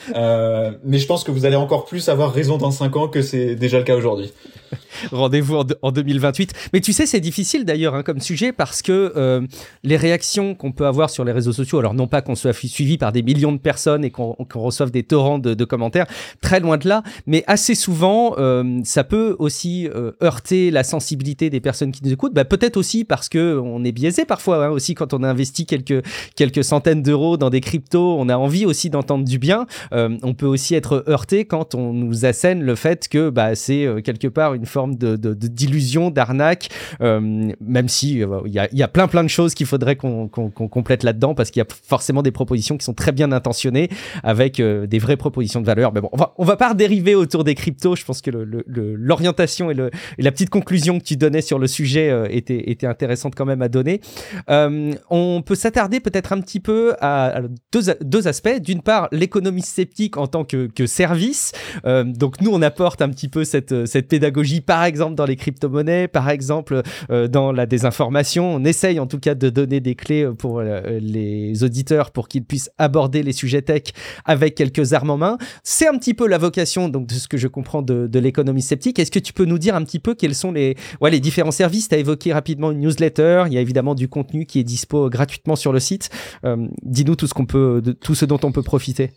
Euh, mais je pense que vous allez encore plus avoir raison dans cinq ans que c'est déjà le cas aujourd'hui. Rendez-vous en, de, en deux mille vingt-huit. Mais tu sais, c'est difficile d'ailleurs hein, comme sujet parce que euh, les réactions qu'on peut avoir sur les réseaux sociaux, alors non pas qu'on soit suivi par des millions de personnes et qu'on, qu'on reçoive des torrents de, de commentaires, très loin de là, mais assez souvent, euh, ça peut aussi euh, heurter la sensibilité des personnes qui nous écoutent. Bah, peut-être aussi parce qu'on est biaisé parfois, hein, aussi quand on a investi quelques, quelques centaines d'euros dans des cryptos, on a envie aussi d'entendre du bien. Euh, on peut aussi être heurté quand on nous assène le fait que bah, c'est euh, quelque part une forme de, de, de d'illusion, d'arnaque, euh, même si il euh, y, a, y a plein plein de choses qu'il faudrait qu'on, qu'on, qu'on complète là-dedans parce qu'il y a forcément des propositions qui sont très bien intentionnées avec euh, des vraies propositions de valeur. Mais bon, on va, on va pas dériver autour des cryptos. Je pense que le, le, le, l'orientation et, le, et la petite conclusion que tu donnais sur le sujet euh, était, était intéressante quand même à donner. Euh, on peut s'attarder peut-être un petit peu à, à deux, deux aspects. D'une part, l'économie sceptique en tant que, que service. Euh, donc nous, on apporte un petit peu cette, cette pédagogie, par exemple dans les crypto-monnaies, par exemple euh, dans la désinformation. On essaye en tout cas de donner des clés pour euh, les auditeurs pour qu'ils puissent aborder les sujets tech avec quelques armes en main. C'est un petit peu la vocation donc, de ce que je comprends de, de l'économie sceptique. Est-ce que tu peux nous dire un petit peu quels sont les, ouais, les différents services? Tu as évoqué rapidement une newsletter. Il y a évidemment du contenu qui est dispo gratuitement sur le site. Euh, dis-nous tout ce qu'on peut, de, tout ce dont on peut profiter.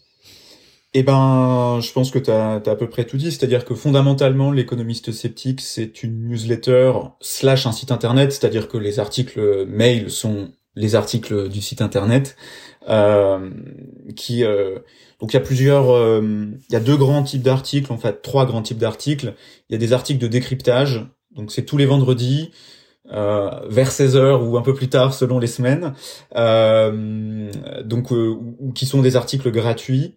Eh ben, je pense que tu as à peu près tout dit. C'est-à-dire que fondamentalement, l'économiste sceptique, c'est une newsletter slash un site internet. C'est-à-dire que les articles mail sont les articles du site internet. Euh, qui euh, donc il y a plusieurs, euh, il y a deux grands types d'articles, en fait trois grands types d'articles. Il y a des articles de décryptage. Donc c'est tous les vendredis. Euh, vers seize heures ou un peu plus tard selon les semaines, euh, donc euh, ou qui sont des articles gratuits,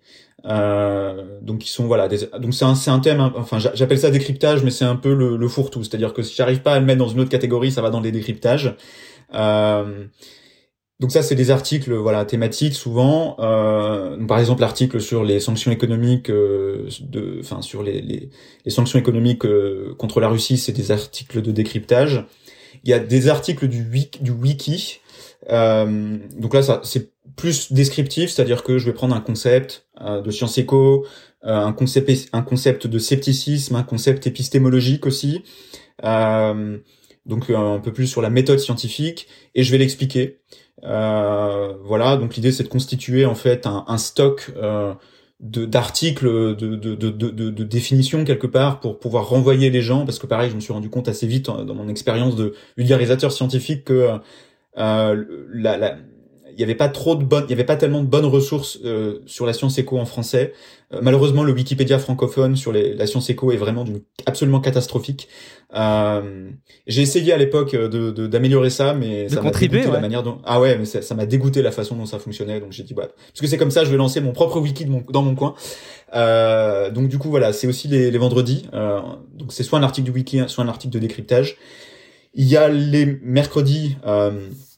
euh, donc qui sont voilà, des, donc c'est un c'est un thème, enfin j'appelle ça décryptage, mais c'est un peu le, le fourre-tout, c'est-à-dire que si j'arrive pas à le mettre dans une autre catégorie, ça va dans les décryptages. Euh, donc ça c'est des articles voilà thématiques souvent, euh, par exemple l'article sur les sanctions économiques, euh, de, enfin sur les, les les sanctions économiques euh, contre la Russie, c'est des articles de décryptage. Il y a des articles du wiki, du wiki. Euh, donc là, ça, c'est plus descriptif, c'est-à-dire que je vais prendre un concept euh, de science éco, euh, un concept, un concept de scepticisme, un concept épistémologique aussi. Euh, donc euh, un peu plus sur la méthode scientifique, et je vais l'expliquer. Euh, voilà, donc l'idée c'est de constituer en fait un, un stock euh, de d'articles, de, de, de, de, de, de définitions quelque part pour pouvoir renvoyer les gens, parce que pareil, je me suis rendu compte assez vite dans mon expérience de vulgarisateur scientifique que euh, la, la il y avait pas trop de bonnes, il y avait pas tellement de bonnes ressources euh, sur la science éco en français. Euh, malheureusement, le Wikipédia francophone sur les, la science éco est vraiment d'une absolument catastrophique. Euh, j'ai essayé à l'époque de, de d'améliorer ça, mais de ça m'a contribuer, dégoûté ouais. la manière dont ah ouais, mais ça, ça m'a dégoûté la façon dont ça fonctionnait. Donc j'ai dit bah parce que c'est comme ça, je vais lancer mon propre wiki de mon, dans mon coin. Euh, donc du coup voilà, c'est aussi les, les vendredis. Euh, donc c'est soit un article du wiki, soit un article de décryptage. Il y a les mercredis. Euh,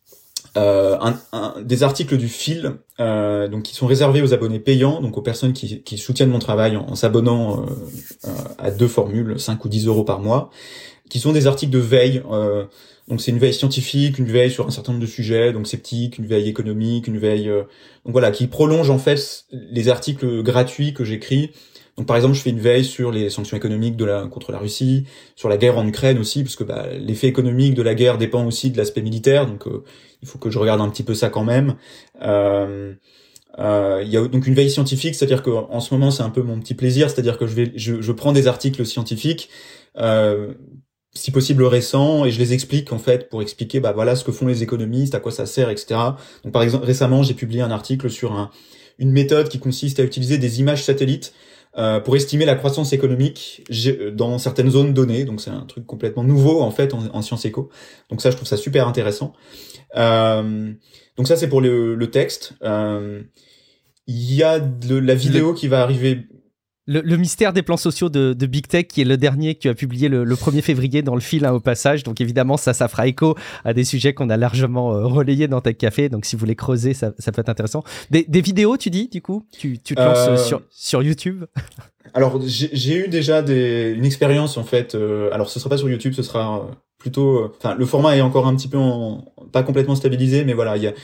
Euh, un, un, des articles du fil, euh, donc qui sont réservés aux abonnés payants, donc aux personnes qui, qui soutiennent mon travail en, en s'abonnant euh, euh, à deux formules, cinq ou dix euros par mois, qui sont des articles de veille. Euh, donc c'est une veille scientifique, une veille sur un certain nombre de sujets, donc sceptique, une veille économique, une veille, euh, donc voilà, qui prolonge en fait les articles gratuits que j'écris. Donc par exemple, je fais une veille sur les sanctions économiques de la contre la Russie, sur la guerre en Ukraine aussi, parce que bah, l'effet économique de la guerre dépend aussi de l'aspect militaire, donc euh, il faut que je regarde un petit peu ça quand même. Euh, euh, il y a donc une veille scientifique, c'est-à-dire que en ce moment c'est un peu mon petit plaisir, c'est-à-dire que je vais, je, je prends des articles scientifiques, euh, si possible récents, et je les explique en fait pour expliquer bah voilà ce que font les économistes, à quoi ça sert, et cetera. Donc par exemple récemment j'ai publié un article sur un, une méthode qui consiste à utiliser des images satellites Euh, pour estimer la croissance économique dans certaines zones données. Donc c'est un truc complètement nouveau en fait en, en sciences éco. Donc ça, je trouve ça super intéressant. Euh, donc ça, c'est pour le, le texte. Euh, il y a de la vidéo le, qui va arriver. Le, le mystère des plans sociaux de, de Big Tech, qui est le dernier que tu as publié le, le premier février dans le fil, hein, au passage. Donc évidemment, ça, ça fera écho à des sujets qu'on a largement euh, relayés dans Tech Café. Donc si vous voulez creuser, ça, ça peut être intéressant. Des, des vidéos, tu dis, du coup, tu, tu te lances euh... sur, sur YouTube? Alors j'ai, j'ai eu déjà des, une expérience en fait. Euh, alors ce sera pas sur YouTube, ce sera plutôt. Enfin, euh, le format est encore un petit peu en, pas complètement stabilisé, mais voilà, il y a.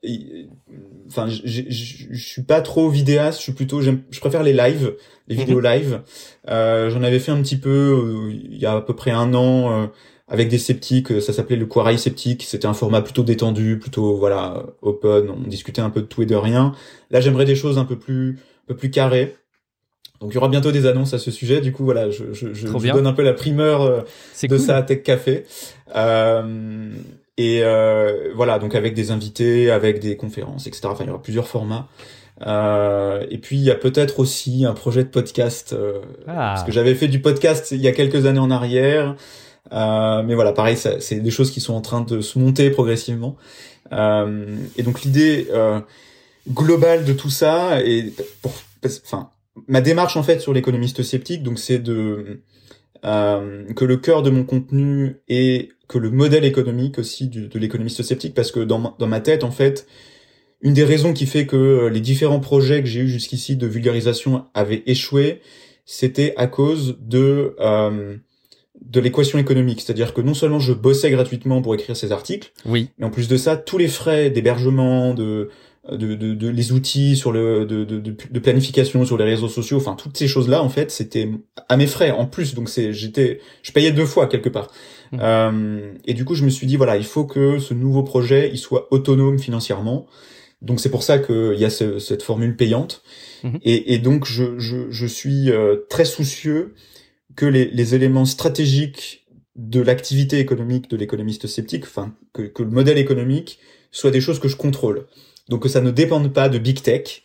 Enfin, je suis pas trop vidéaste. Je suis plutôt. J'aime, je préfère les lives, les vidéos live. Euh, j'en avais fait un petit peu euh, il y a à peu près un an euh, avec des sceptiques. Ça s'appelait le Quarail sceptique. C'était un format plutôt détendu, plutôt voilà open. On discutait un peu de tout et de rien. Là, j'aimerais des choses un peu plus, un peu plus carrées. Donc il y aura bientôt des annonces à ce sujet. Du coup voilà, je, je, je, je donne un peu la primeur euh, de cool. ça à Tech Café. Euh, et euh, voilà, donc avec des invités, avec des conférences, et cetera. Enfin il y aura plusieurs formats. Euh, et puis il y a peut-être aussi un projet de podcast, euh, ah. parce que j'avais fait du podcast il y a quelques années en arrière. Euh, mais voilà, pareil, ça, c'est des choses qui sont en train de se monter progressivement. Euh, et donc l'idée euh, globale de tout ça, et pour, enfin. Ma démarche en fait sur l'économiste sceptique, donc c'est de euh, que le cœur de mon contenu est que le modèle économique aussi du, de l'économiste sceptique, parce que dans ma, dans ma tête en fait, une des raisons qui fait que les différents projets que j'ai eu jusqu'ici de vulgarisation avaient échoué, c'était à cause de euh, de l'équation économique, c'est-à-dire que non seulement je bossais gratuitement pour écrire ces articles, oui, mais en plus de ça, tous les frais d'hébergement, de De, de, de les outils sur le de, de, de planification sur les réseaux sociaux, enfin toutes ces choses là en fait c'était à mes frais en plus, donc c'est j'étais je payais deux fois quelque part. Mmh. Euh, et du coup je me suis dit voilà, il faut que ce nouveau projet il soit autonome financièrement, donc c'est pour ça que il y a ce, cette formule payante. Mmh. et, et donc je je je suis euh, très soucieux que les les éléments stratégiques de l'activité économique de l'économiste sceptique, enfin que que le modèle économique soit des choses que je contrôle. Donc que ça ne dépende pas de Big Tech.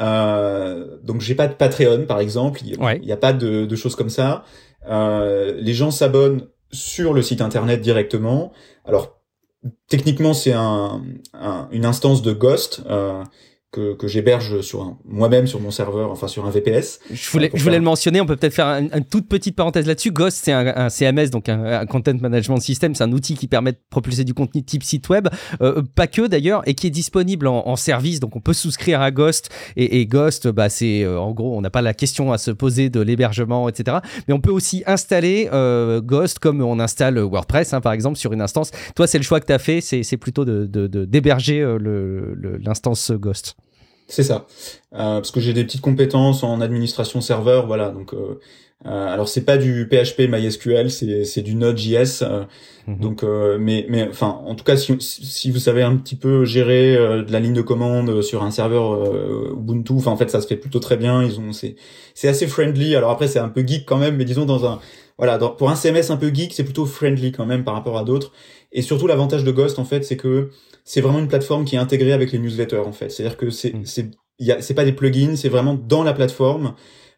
Euh, donc j'ai pas de Patreon par exemple, il ouais. y a pas de, de choses comme ça. Euh, les gens s'abonnent sur le site internet directement. Alors techniquement c'est un, un une instance de Ghost euh, que que j'héberge sur un, moi-même sur mon serveur, enfin sur un V P S. Je voulais je voulais faire... le mentionner. On peut peut-être faire un, une toute petite parenthèse là-dessus. Ghost, c'est un, un C M S, donc un, un Content Management System. C'est un outil qui permet de propulser du contenu type site web, euh, pas que d'ailleurs, et qui est disponible en, en service. Donc on peut souscrire à Ghost. Et, et Ghost, bah c'est euh, en gros, on n'a pas la question à se poser de l'hébergement, et cetera. Mais on peut aussi installer euh, Ghost comme on installe WordPress, hein, par exemple, sur une instance. Toi, c'est le choix que tu as fait. C'est c'est plutôt de, de, de d'héberger euh, le, le l'instance Ghost. C'est ça. Euh, parce que j'ai des petites compétences en administration serveur, voilà. Donc, euh, euh, alors c'est pas du P H P MySQL, c'est c'est du Node.js. Euh, mm-hmm. Donc, euh, mais mais enfin, en tout cas, si si vous savez un petit peu gérer euh, de la ligne de commande sur un serveur euh, Ubuntu, enfin en fait, ça se fait plutôt très bien. Ils ont c'est c'est assez friendly. Alors après, c'est un peu geek quand même, mais disons dans un voilà, dans, pour un C M S un peu geek, c'est plutôt friendly quand même par rapport à d'autres. Et surtout, l'avantage de Ghost, en fait, c'est que c'est vraiment une plateforme qui est intégrée avec les newsletters, en fait. C'est-à-dire que c'est, mm. c'est, y a, c'est pas des plugins, c'est vraiment dans la plateforme.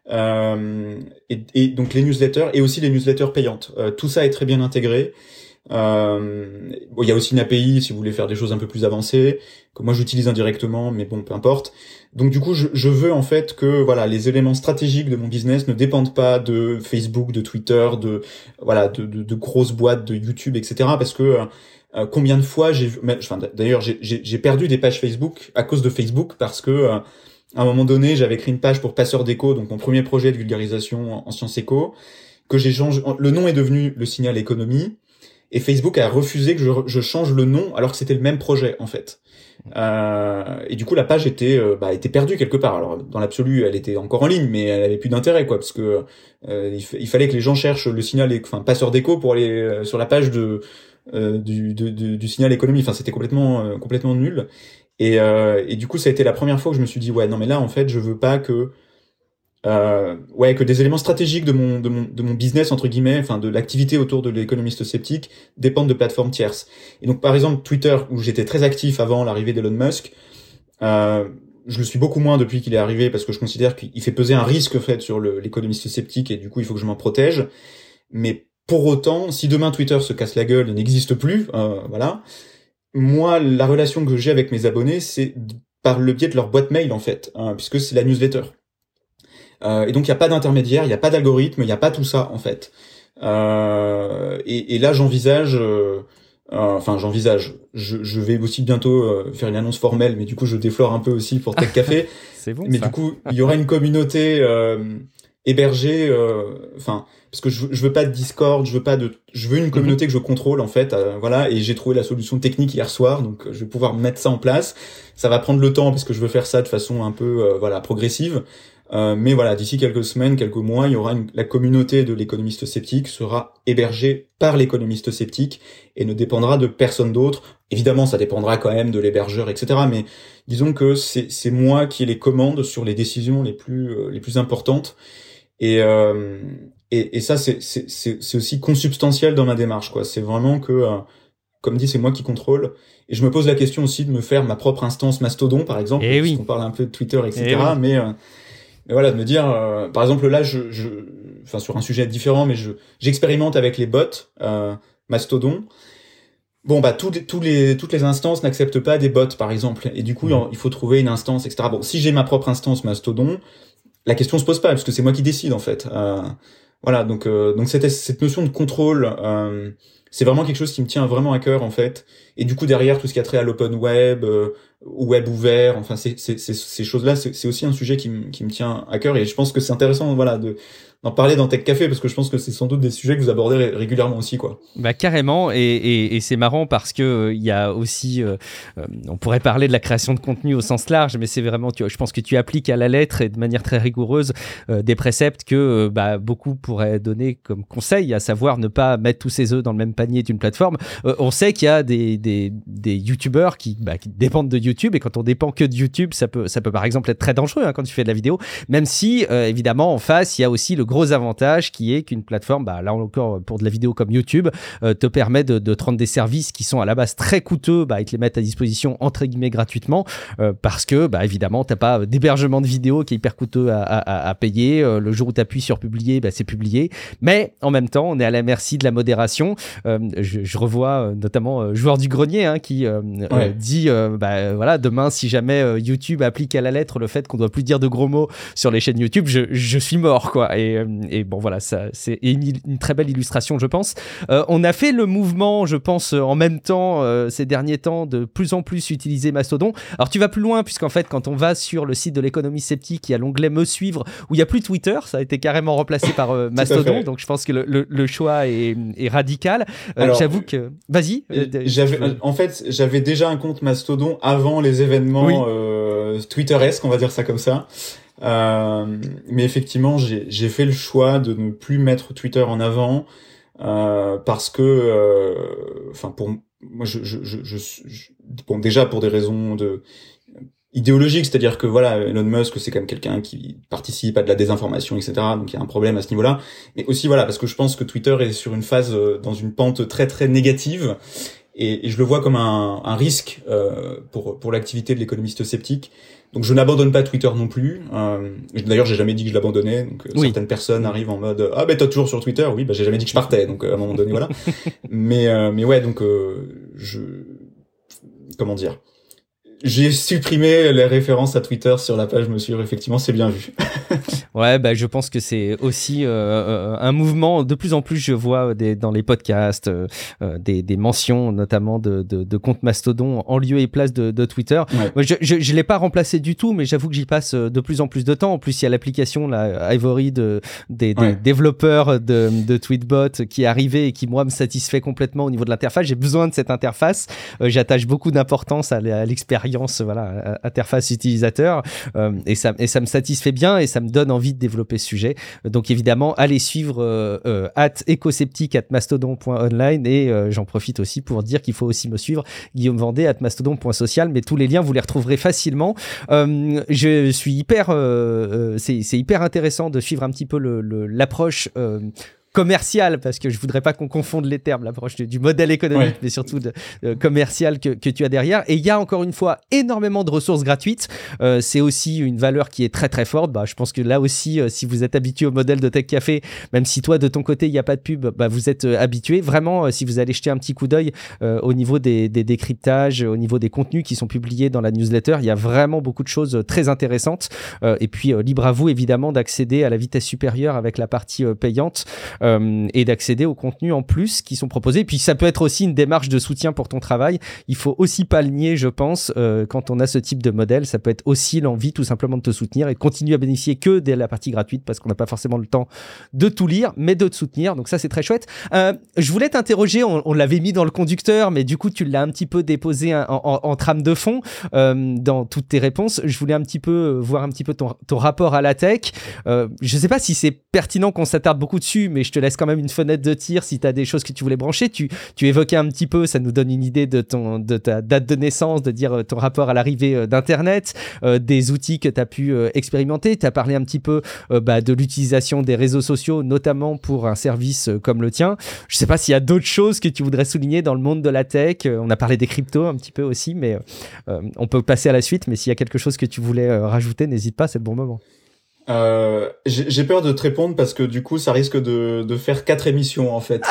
Euh, et, et donc les newsletters et aussi les newsletters payantes. Euh, tout ça est très bien intégré. Euh, bon, il y a aussi une A P I si vous voulez faire des choses un peu plus avancées, que moi j'utilise indirectement, mais bon, peu importe. Donc du coup, je, je veux en fait que voilà, les éléments stratégiques de mon business ne dépendent pas de Facebook, de Twitter, de voilà, de, de, de grosses boîtes, de YouTube, et cetera. Parce que euh, combien de fois j'ai, enfin d'ailleurs j'ai, j'ai, j'ai perdu des pages Facebook à cause de Facebook parce que euh, à un moment donné, j'avais écrit une page pour Passeur d'éco, donc mon premier projet de vulgarisation en sciences éco, que j'ai changé. Le nom est devenu le Signal Économie. Et Facebook a refusé que je, je change le nom alors que c'était le même projet en fait. Euh, et du coup la page était euh, bah était perdue quelque part. Alors dans l'absolu elle était encore en ligne mais elle avait plus d'intérêt quoi parce que euh, il, f- il fallait que les gens cherchent le signal enfin Passeur d'éco pour aller euh, sur la page de euh, du de, de, du Signal Économie. Enfin c'était complètement euh, complètement nul. Et euh, et du coup ça a été la première fois que je me suis dit ouais non mais là en fait je veux pas que Euh, ouais, que des éléments stratégiques de mon de mon de mon business entre guillemets, enfin de l'activité autour de l'économiste sceptique dépendent de plateformes tierces. Et donc par exemple Twitter où j'étais très actif avant l'arrivée d'Elon Musk, euh, je le suis beaucoup moins depuis qu'il est arrivé parce que je considère qu'il fait peser un risque en fait sur le, l'économiste sceptique et du coup il faut que je m'en protège. Mais pour autant, si demain Twitter se casse la gueule et n'existe plus, euh, voilà, moi la relation que j'ai avec mes abonnés c'est par le biais de leur boîte mail en fait, hein, puisque c'est la newsletter. Euh, et donc il y a pas d'intermédiaire, il y a pas d'algorithme, il y a pas tout ça en fait. Euh, et, et là j'envisage, euh, euh, enfin j'envisage, je, je vais aussi bientôt euh, faire une annonce formelle, mais du coup je déflore un peu aussi pour Tech Café. C'est bon. Mais ça. Du coup il y aura une communauté euh, hébergée, enfin euh, parce que je, je veux pas de Discord, je veux pas de, je veux une communauté mm-hmm. que je contrôle en fait, euh, voilà. Et j'ai trouvé la solution technique hier soir, donc je vais pouvoir mettre ça en place. Ça va prendre le temps parce que je veux faire ça de façon un peu euh, voilà progressive. Euh, mais voilà, d'ici quelques semaines, quelques mois, il y aura une, la communauté de l'économiste sceptique sera hébergée par l'économiste sceptique et ne dépendra de personne d'autre. Évidemment, ça dépendra quand même de l'hébergeur, et cetera. Mais disons que c'est, c'est moi qui ai les commandes sur les décisions les plus euh, les plus importantes. Et euh, et, et ça, c'est, c'est c'est c'est aussi consubstantiel dans ma démarche, quoi. C'est vraiment que euh, comme dit, c'est moi qui contrôle. Et je me pose la question aussi de me faire ma propre instance Mastodon, par exemple, et parce oui. qu'on parle un peu de Twitter, et cetera. Oui. Mais euh, Mais voilà, de me dire, euh, par exemple là, je, je, enfin sur un sujet différent, mais je, j'expérimente avec les bots euh, Mastodon. Bon bah tous tous les toutes les instances n'acceptent pas des bots par exemple, et du coup mmh. il faut trouver une instance, et cetera. Bon, si j'ai ma propre instance Mastodon, la question se pose pas parce que c'est moi qui décide en fait. Euh, voilà, donc euh, donc cette cette notion de contrôle, euh, c'est vraiment quelque chose qui me tient vraiment à cœur en fait. Et du coup derrière tout ce qui a trait à l'open web, euh, web ouvert, enfin c'est c'est, c'est ces choses-là, c'est, c'est aussi un sujet qui me qui me tient à cœur et je pense que c'est intéressant voilà de d'en parler dans Tech Café parce que je pense que c'est sans doute des sujets que vous abordez ré- régulièrement aussi quoi. Bah carrément et, et, et c'est marrant parce que il euh, y a aussi euh, euh, on pourrait parler de la création de contenu au sens large mais c'est vraiment tu, je pense que tu appliques à la lettre et de manière très rigoureuse euh, des préceptes que euh, bah, beaucoup pourraient donner comme conseil, à savoir ne pas mettre tous ses œufs dans le même panier d'une plateforme. Euh, on sait qu'il y a des des des youtubeurs qui bah, qui dépendent de YouTube et quand on dépend que de YouTube ça peut ça peut par exemple être très dangereux hein, quand tu fais de la vidéo, même si euh, évidemment en face il y a aussi le gros avantage qui est qu'une plateforme, bah, là encore pour de la vidéo comme YouTube, euh, te permet de, de te rendre des services qui sont à la base très coûteux, bah, ils te les mettent à disposition entre guillemets gratuitement euh, parce que bah, évidemment t'as pas d'hébergement de vidéo qui est hyper coûteux à, à, à payer, euh, le jour où tu appuies sur publier, bah, c'est publié, mais en même temps on est à la merci de la modération. euh, je, je revois euh, notamment euh, Joueur du Grenier hein, qui euh, ouais. euh, dit euh, bah, voilà, demain si jamais euh, YouTube applique à la lettre le fait qu'on doit plus dire de gros mots sur les chaînes YouTube, je, je suis mort quoi. Et et bon voilà, ça c'est une, une très belle illustration, je pense. Euh, on a fait le mouvement, je pense, en même temps euh, ces derniers temps de plus en plus utiliser Mastodon. Alors tu vas plus loin puisqu'en fait quand on va sur le site de l'économie sceptique, il y a l'onglet Me suivre où il y a plus Twitter, ça a été carrément remplacé par euh, Mastodon, donc je pense que le, le, le choix est, est radical. Euh, Alors, j'avoue que vas-y. J'avais, en fait, j'avais déjà un compte Mastodon avant les événements oui. euh, Twitteresques, on va dire ça comme ça. Euh, mais effectivement, j'ai, j'ai fait le choix de ne plus mettre Twitter en avant euh, parce que, enfin, euh, pour moi, je, je, je, je, je, bon, déjà pour des raisons de idéologique, c'est-à-dire que voilà, Elon Musk, c'est quand même quelqu'un qui participe à de la désinformation, et cetera. Donc il y a un problème à ce niveau-là. Mais aussi voilà, parce que je pense que Twitter est sur une phase, euh, dans une pente très très négative, et, et je le vois comme un, un risque euh, pour pour l'activité de l'économiste sceptique. Donc je n'abandonne pas Twitter non plus. Euh, d'ailleurs, j'ai jamais dit que je l'abandonnais. Donc oui. Certaines personnes arrivent en mode ah ben t'es toujours sur Twitter. Oui, bah j'ai jamais dit que je partais. Donc à un moment donné, voilà. mais euh, mais ouais, donc euh, je comment dire. J'ai supprimé les références à Twitter sur la page Me suivre, effectivement, c'est bien vu. Ouais, bah, je pense que c'est aussi euh, un mouvement. De plus en plus, je vois des, dans les podcasts euh, des, des mentions, notamment de, de, de comptes Mastodon en lieu et place de, de Twitter. Ouais. Moi, je je, je l'ai pas remplacé du tout, mais j'avoue que j'y passe de plus en plus de temps. En plus, il y a l'application là, Ivory de, des, des ouais. développeurs de, de Tweetbot qui est arrivée et qui, moi, me satisfait complètement au niveau de l'interface. J'ai besoin de cette interface. Euh, j'attache beaucoup d'importance à, à l'expérience. Voilà, interface utilisateur euh, et, ça, et ça me satisfait bien et ça me donne envie de développer ce sujet. Donc évidemment, allez suivre euh, euh, at écosceptique at mastodon point online et euh, j'en profite aussi pour dire qu'il faut aussi me suivre Guillaume Vendée at mastodon point social, mais tous les liens vous les retrouverez facilement. Euh, je suis hyper, euh, euh, c'est, c'est hyper intéressant de suivre un petit peu le, le, l'approche euh, commercial, parce que je voudrais pas qu'on confonde les termes, l'approche du modèle économique, ouais. mais surtout de, euh, commercial que, que tu as derrière. Et il y a encore une fois énormément de ressources gratuites. Euh, c'est aussi une valeur qui est très très forte. Bah, je pense que là aussi, euh, si vous êtes habitué au modèle de Tech Café, même si toi de ton côté il n'y a pas de pub, bah, vous êtes euh, habitué. Vraiment, euh, si vous allez jeter un petit coup d'œil euh, au niveau des, des décryptages, au niveau des contenus qui sont publiés dans la newsletter, il y a vraiment beaucoup de choses très intéressantes. Euh, et puis euh, libre à vous évidemment d'accéder à la vitesse supérieure avec la partie euh, payante. Euh, et d'accéder aux contenus en plus qui sont proposés. Et puis ça peut être aussi une démarche de soutien pour ton travail. Il faut aussi pas le nier, je pense, euh, quand on a ce type de modèle, ça peut être aussi l'envie tout simplement de te soutenir et de continuer à bénéficier que de la partie gratuite parce qu'on n'a pas forcément le temps de tout lire, mais de te soutenir. Donc ça, c'est très chouette. Euh, je voulais t'interroger, on, on l'avait mis dans le conducteur, mais du coup, tu l'as un petit peu déposé en, en, en trame de fond euh, dans toutes tes réponses. Je voulais un petit peu voir un petit peu ton, ton rapport à la tech. Euh, je sais pas si c'est pertinent qu'on s'attarde beaucoup dessus, mais je te laisse quand même une fenêtre de tir si tu as des choses que tu voulais brancher. Tu, tu évoquais un petit peu, ça nous donne une idée de, ton, de ta date de naissance, de dire ton rapport à l'arrivée d'Internet, euh, des outils que tu as pu euh, expérimenter. Tu as parlé un petit peu euh, bah, de l'utilisation des réseaux sociaux, notamment pour un service euh, comme le tien. Je ne sais pas s'il y a d'autres choses que tu voudrais souligner dans le monde de la tech. Euh, on a parlé des cryptos un petit peu aussi, mais euh, on peut passer à la suite. Mais s'il y a quelque chose que tu voulais euh, rajouter, n'hésite pas, c'est le bon moment. Euh, j'ai, j'ai peur de te répondre parce que du coup, ça risque de, de faire quatre émissions en fait.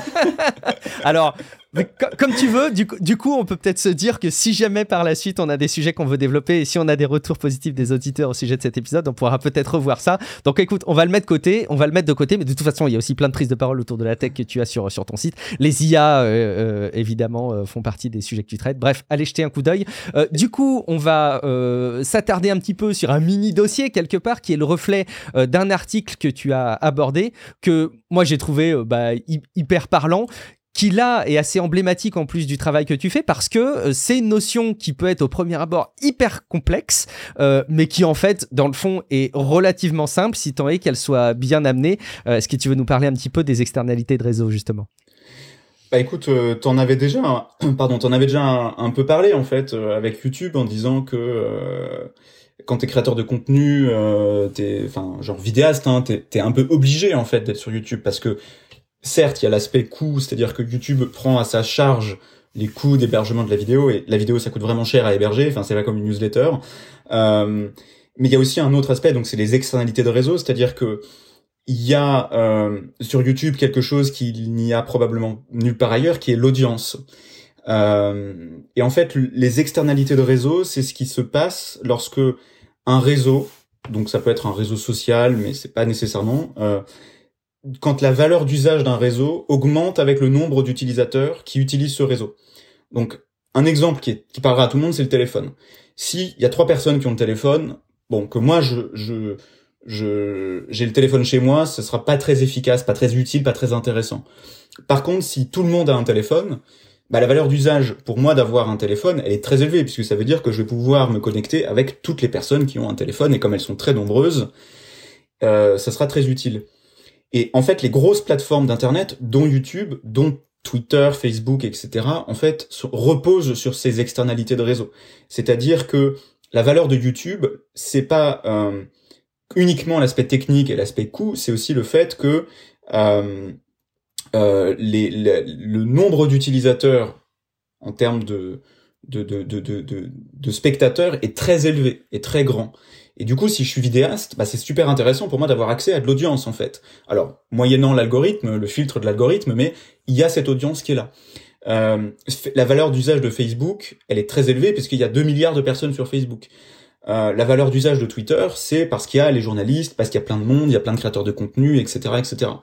Alors, mais comme tu veux, du coup, du coup, on peut peut-être se dire que si jamais par la suite on a des sujets qu'on veut développer et si on a des retours positifs des auditeurs au sujet de cet épisode, on pourra peut-être revoir ça. Donc écoute, on va le mettre de côté, on va le mettre de côté, mais de toute façon, il y a aussi plein de prises de parole autour de la tech que tu as sur, sur ton site. Les I A, euh, euh, évidemment, euh, font partie des sujets que tu traites. Bref, allez jeter un coup d'œil. Euh, du coup, on va euh, s'attarder un petit peu sur un mini dossier quelque part qui est le reflet euh, d'un article que tu as abordé, que moi j'ai trouvé euh, bah, hy- hyper parlant, qui là est assez emblématique en plus du travail que tu fais parce que euh, c'est une notion qui peut être au premier abord hyper complexe, euh, mais qui en fait dans le fond est relativement simple si tant est qu'elle soit bien amenée. Euh, est-ce que tu veux nous parler un petit peu des externalités de réseau justement ? Bah écoute, euh, t'en avais déjà, un, pardon, t'en avais déjà un, un peu parlé en fait euh, avec YouTube en disant que euh, quand t'es créateur de contenu, euh, t'es, enfin genre vidéaste, hein, t'es, t'es un peu obligé en fait d'être sur YouTube parce que certes, il y a l'aspect coût, c'est-à-dire que YouTube prend à sa charge les coûts d'hébergement de la vidéo, et la vidéo, ça coûte vraiment cher à héberger, enfin, c'est pas comme une newsletter. Euh, mais il y a aussi un autre aspect, donc c'est les externalités de réseau, c'est-à-dire que il y a euh, sur YouTube quelque chose qu'il n'y a probablement nulle part ailleurs, qui est l'audience. Euh, et en fait, les externalités de réseau, c'est ce qui se passe lorsque un réseau donc ça peut être un réseau social, mais c'est pas nécessairement, euh, quand la valeur d'usage d'un réseau augmente avec le nombre d'utilisateurs qui utilisent ce réseau. Donc, un exemple qui, est, qui parlera à tout le monde, c'est le téléphone. S'il y a trois personnes qui ont le téléphone, bon, que moi, je, je, je, j'ai le téléphone chez moi, ce sera pas très efficace, pas très utile, pas très intéressant. Par contre, si tout le monde a un téléphone, bah, la valeur d'usage pour moi d'avoir un téléphone, elle est très élevée, puisque ça veut dire que je vais pouvoir me connecter avec toutes les personnes qui ont un téléphone, et comme elles sont très nombreuses, euh, ça sera très utile. Et en fait, les grosses plateformes d'internet, dont YouTube, dont Twitter, Facebook, et cetera, en fait, reposent sur ces externalités de réseau. C'est-à-dire que la valeur de YouTube, c'est pas euh, uniquement l'aspect technique et l'aspect coût, c'est aussi le fait que euh, euh, les, les, le nombre d'utilisateurs en termes de de, de, de, de, de, de spectateurs est très élevé, est très grand. Et du coup, si je suis vidéaste, bah, c'est super intéressant pour moi d'avoir accès à de l'audience, en fait. Alors, moyennant l'algorithme, le filtre de l'algorithme, mais il y a cette audience qui est là. Euh, la valeur d'usage de Facebook, elle est très élevée puisqu'il y a deux milliards de personnes sur Facebook. Euh, la valeur d'usage de Twitter, c'est parce qu'il y a les journalistes, parce qu'il y a plein de monde, il y a plein de créateurs de contenu, et cetera, et cetera.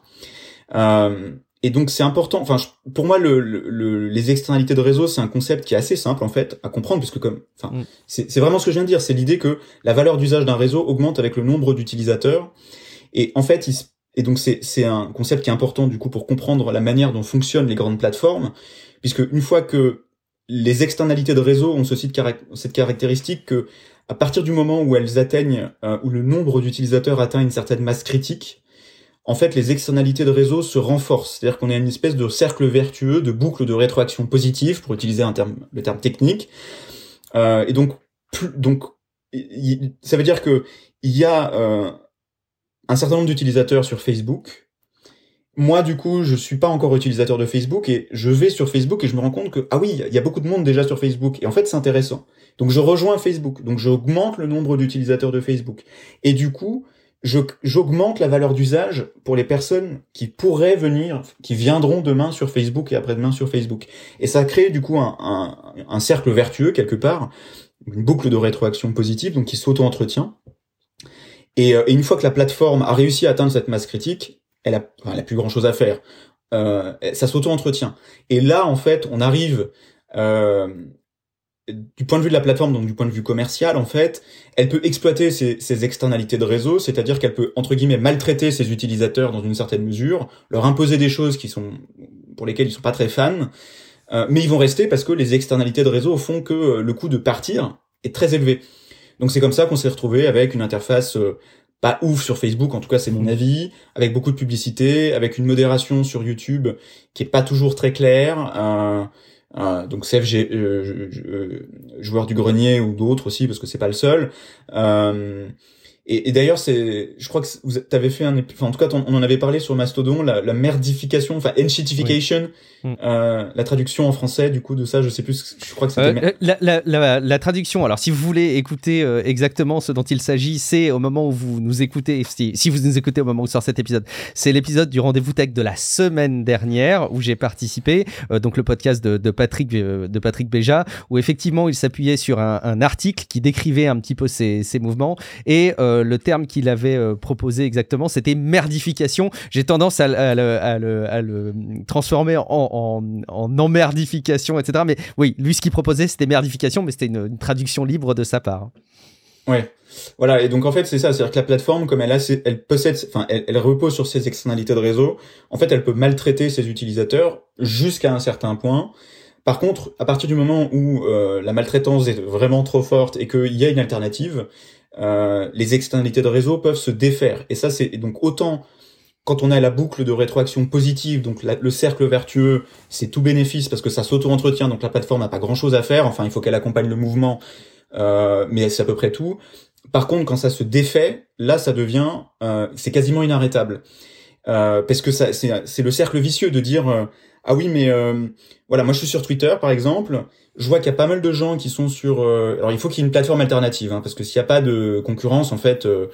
Euh, et donc c'est important. Enfin, je, pour moi, le, le, le, les externalités de réseau, c'est un concept qui est assez simple en fait à comprendre, puisque comme, enfin, mm. c'est, c'est vraiment ce que je viens de dire. C'est l'idée que la valeur d'usage d'un réseau augmente avec le nombre d'utilisateurs. Et en fait, il, et donc c'est, c'est un concept qui est important du coup pour comprendre la manière dont fonctionnent les grandes plateformes, puisque une fois que les externalités de réseau ont ceci de caract- cette caractéristique que à partir du moment où elles atteignent, euh, où le nombre d'utilisateurs atteint une certaine masse critique, en fait, les externalités de réseau se renforcent. C'est-à-dire qu'on a une espèce de cercle vertueux, de boucle de rétroaction positive, pour utiliser un terme, le terme technique. Euh, et donc, plus, donc, y, ça veut dire que il y a euh, un certain nombre d'utilisateurs sur Facebook. Moi, du coup, je suis pas encore utilisateur de Facebook et je vais sur Facebook et je me rends compte que, ah oui, il y a beaucoup de monde déjà sur Facebook. Et en fait, c'est intéressant. Donc, je rejoins Facebook. Donc, j'augmente le nombre d'utilisateurs de Facebook. Et du coup, je, j'augmente la valeur d'usage pour les personnes qui pourraient venir, qui viendront demain sur Facebook et après-demain sur Facebook. Et ça crée, du coup, un, un, un cercle vertueux, quelque part, une boucle de rétroaction positive, donc qui s'auto-entretient. Et, et une fois que la plateforme a réussi à atteindre cette masse critique, elle a, enfin, elle a plus grand chose à faire. Euh, ça s'auto-entretient. Et là, en fait, on arrive, euh, du point de vue de la plateforme, donc du point de vue commercial, en fait, elle peut exploiter ces, ces externalités de réseau, c'est-à-dire qu'elle peut, entre guillemets, maltraiter ses utilisateurs dans une certaine mesure, leur imposer des choses qui sont, pour lesquelles ils sont pas très fans, euh, mais ils vont rester parce que les externalités de réseau font que le coût de partir est très élevé. Donc c'est comme ça qu'on s'est retrouvé avec une interface, euh, pas ouf sur Facebook, en tout cas c'est mon avis, avec beaucoup de publicité, avec une modération sur YouTube qui est pas toujours très claire, euh, euh, donc C F G, euh, euh, joueur du grenier ou d'autres aussi, parce que c'est pas le seul. Euh, et, et d'ailleurs, c'est, je crois que vous t'avez fait un, enfin en tout cas on en avait parlé sur Mastodon, la, la merdification, enfin enshittification, oui. euh, la traduction en français du coup de ça, je sais plus, je crois que c'était euh, la, la, la, la traduction. Alors si vous voulez écouter euh, exactement ce dont il s'agit, c'est au moment où vous nous écoutez, si, si vous nous écoutez au moment où sort cet épisode, c'est l'épisode du Rendez-vous Tech de la semaine dernière où j'ai participé, euh, donc le podcast de, de Patrick euh, de Patrick Béja, où effectivement il s'appuyait sur un, un article qui décrivait un petit peu ces, ces mouvements et euh, le terme qu'il avait euh, proposé exactement, c'était merdification. J'ai tendance à, à, le, à, le, à le transformer en, en, en emmerdification, et cetera. Mais oui, lui, ce qu'il proposait, c'était merdification, mais c'était une, une traduction libre de sa part. Ouais, voilà. Et donc en fait, c'est ça, c'est-à-dire que la plateforme, comme elle a, elle possède, enfin, elle, elle repose sur ses externalités de réseau. En fait, elle peut maltraiter ses utilisateurs jusqu'à un certain point. Par contre, à partir du moment où euh, la maltraitance est vraiment trop forte et qu'il y a une alternative, Euh, les externalités de réseau peuvent se défaire. Et ça, c'est donc autant quand on a la boucle de rétroaction positive, donc la, le cercle vertueux, c'est tout bénéfice parce que ça s'auto-entretient, donc la plateforme n'a pas grand-chose à faire. Enfin, il faut qu'elle accompagne le mouvement, euh, mais c'est à peu près tout. Par contre, quand ça se défait, là, ça devient, euh, c'est quasiment inarrêtable. Euh, parce que ça, c'est, c'est le cercle vicieux de dire euh, ah oui, mais euh, voilà, moi je suis sur Twitter par exemple. Je vois qu'il y a pas mal de gens qui sont sur... Euh, alors, il faut qu'il y ait une plateforme alternative, hein, parce que s'il n'y a pas de concurrence, en fait... Euh,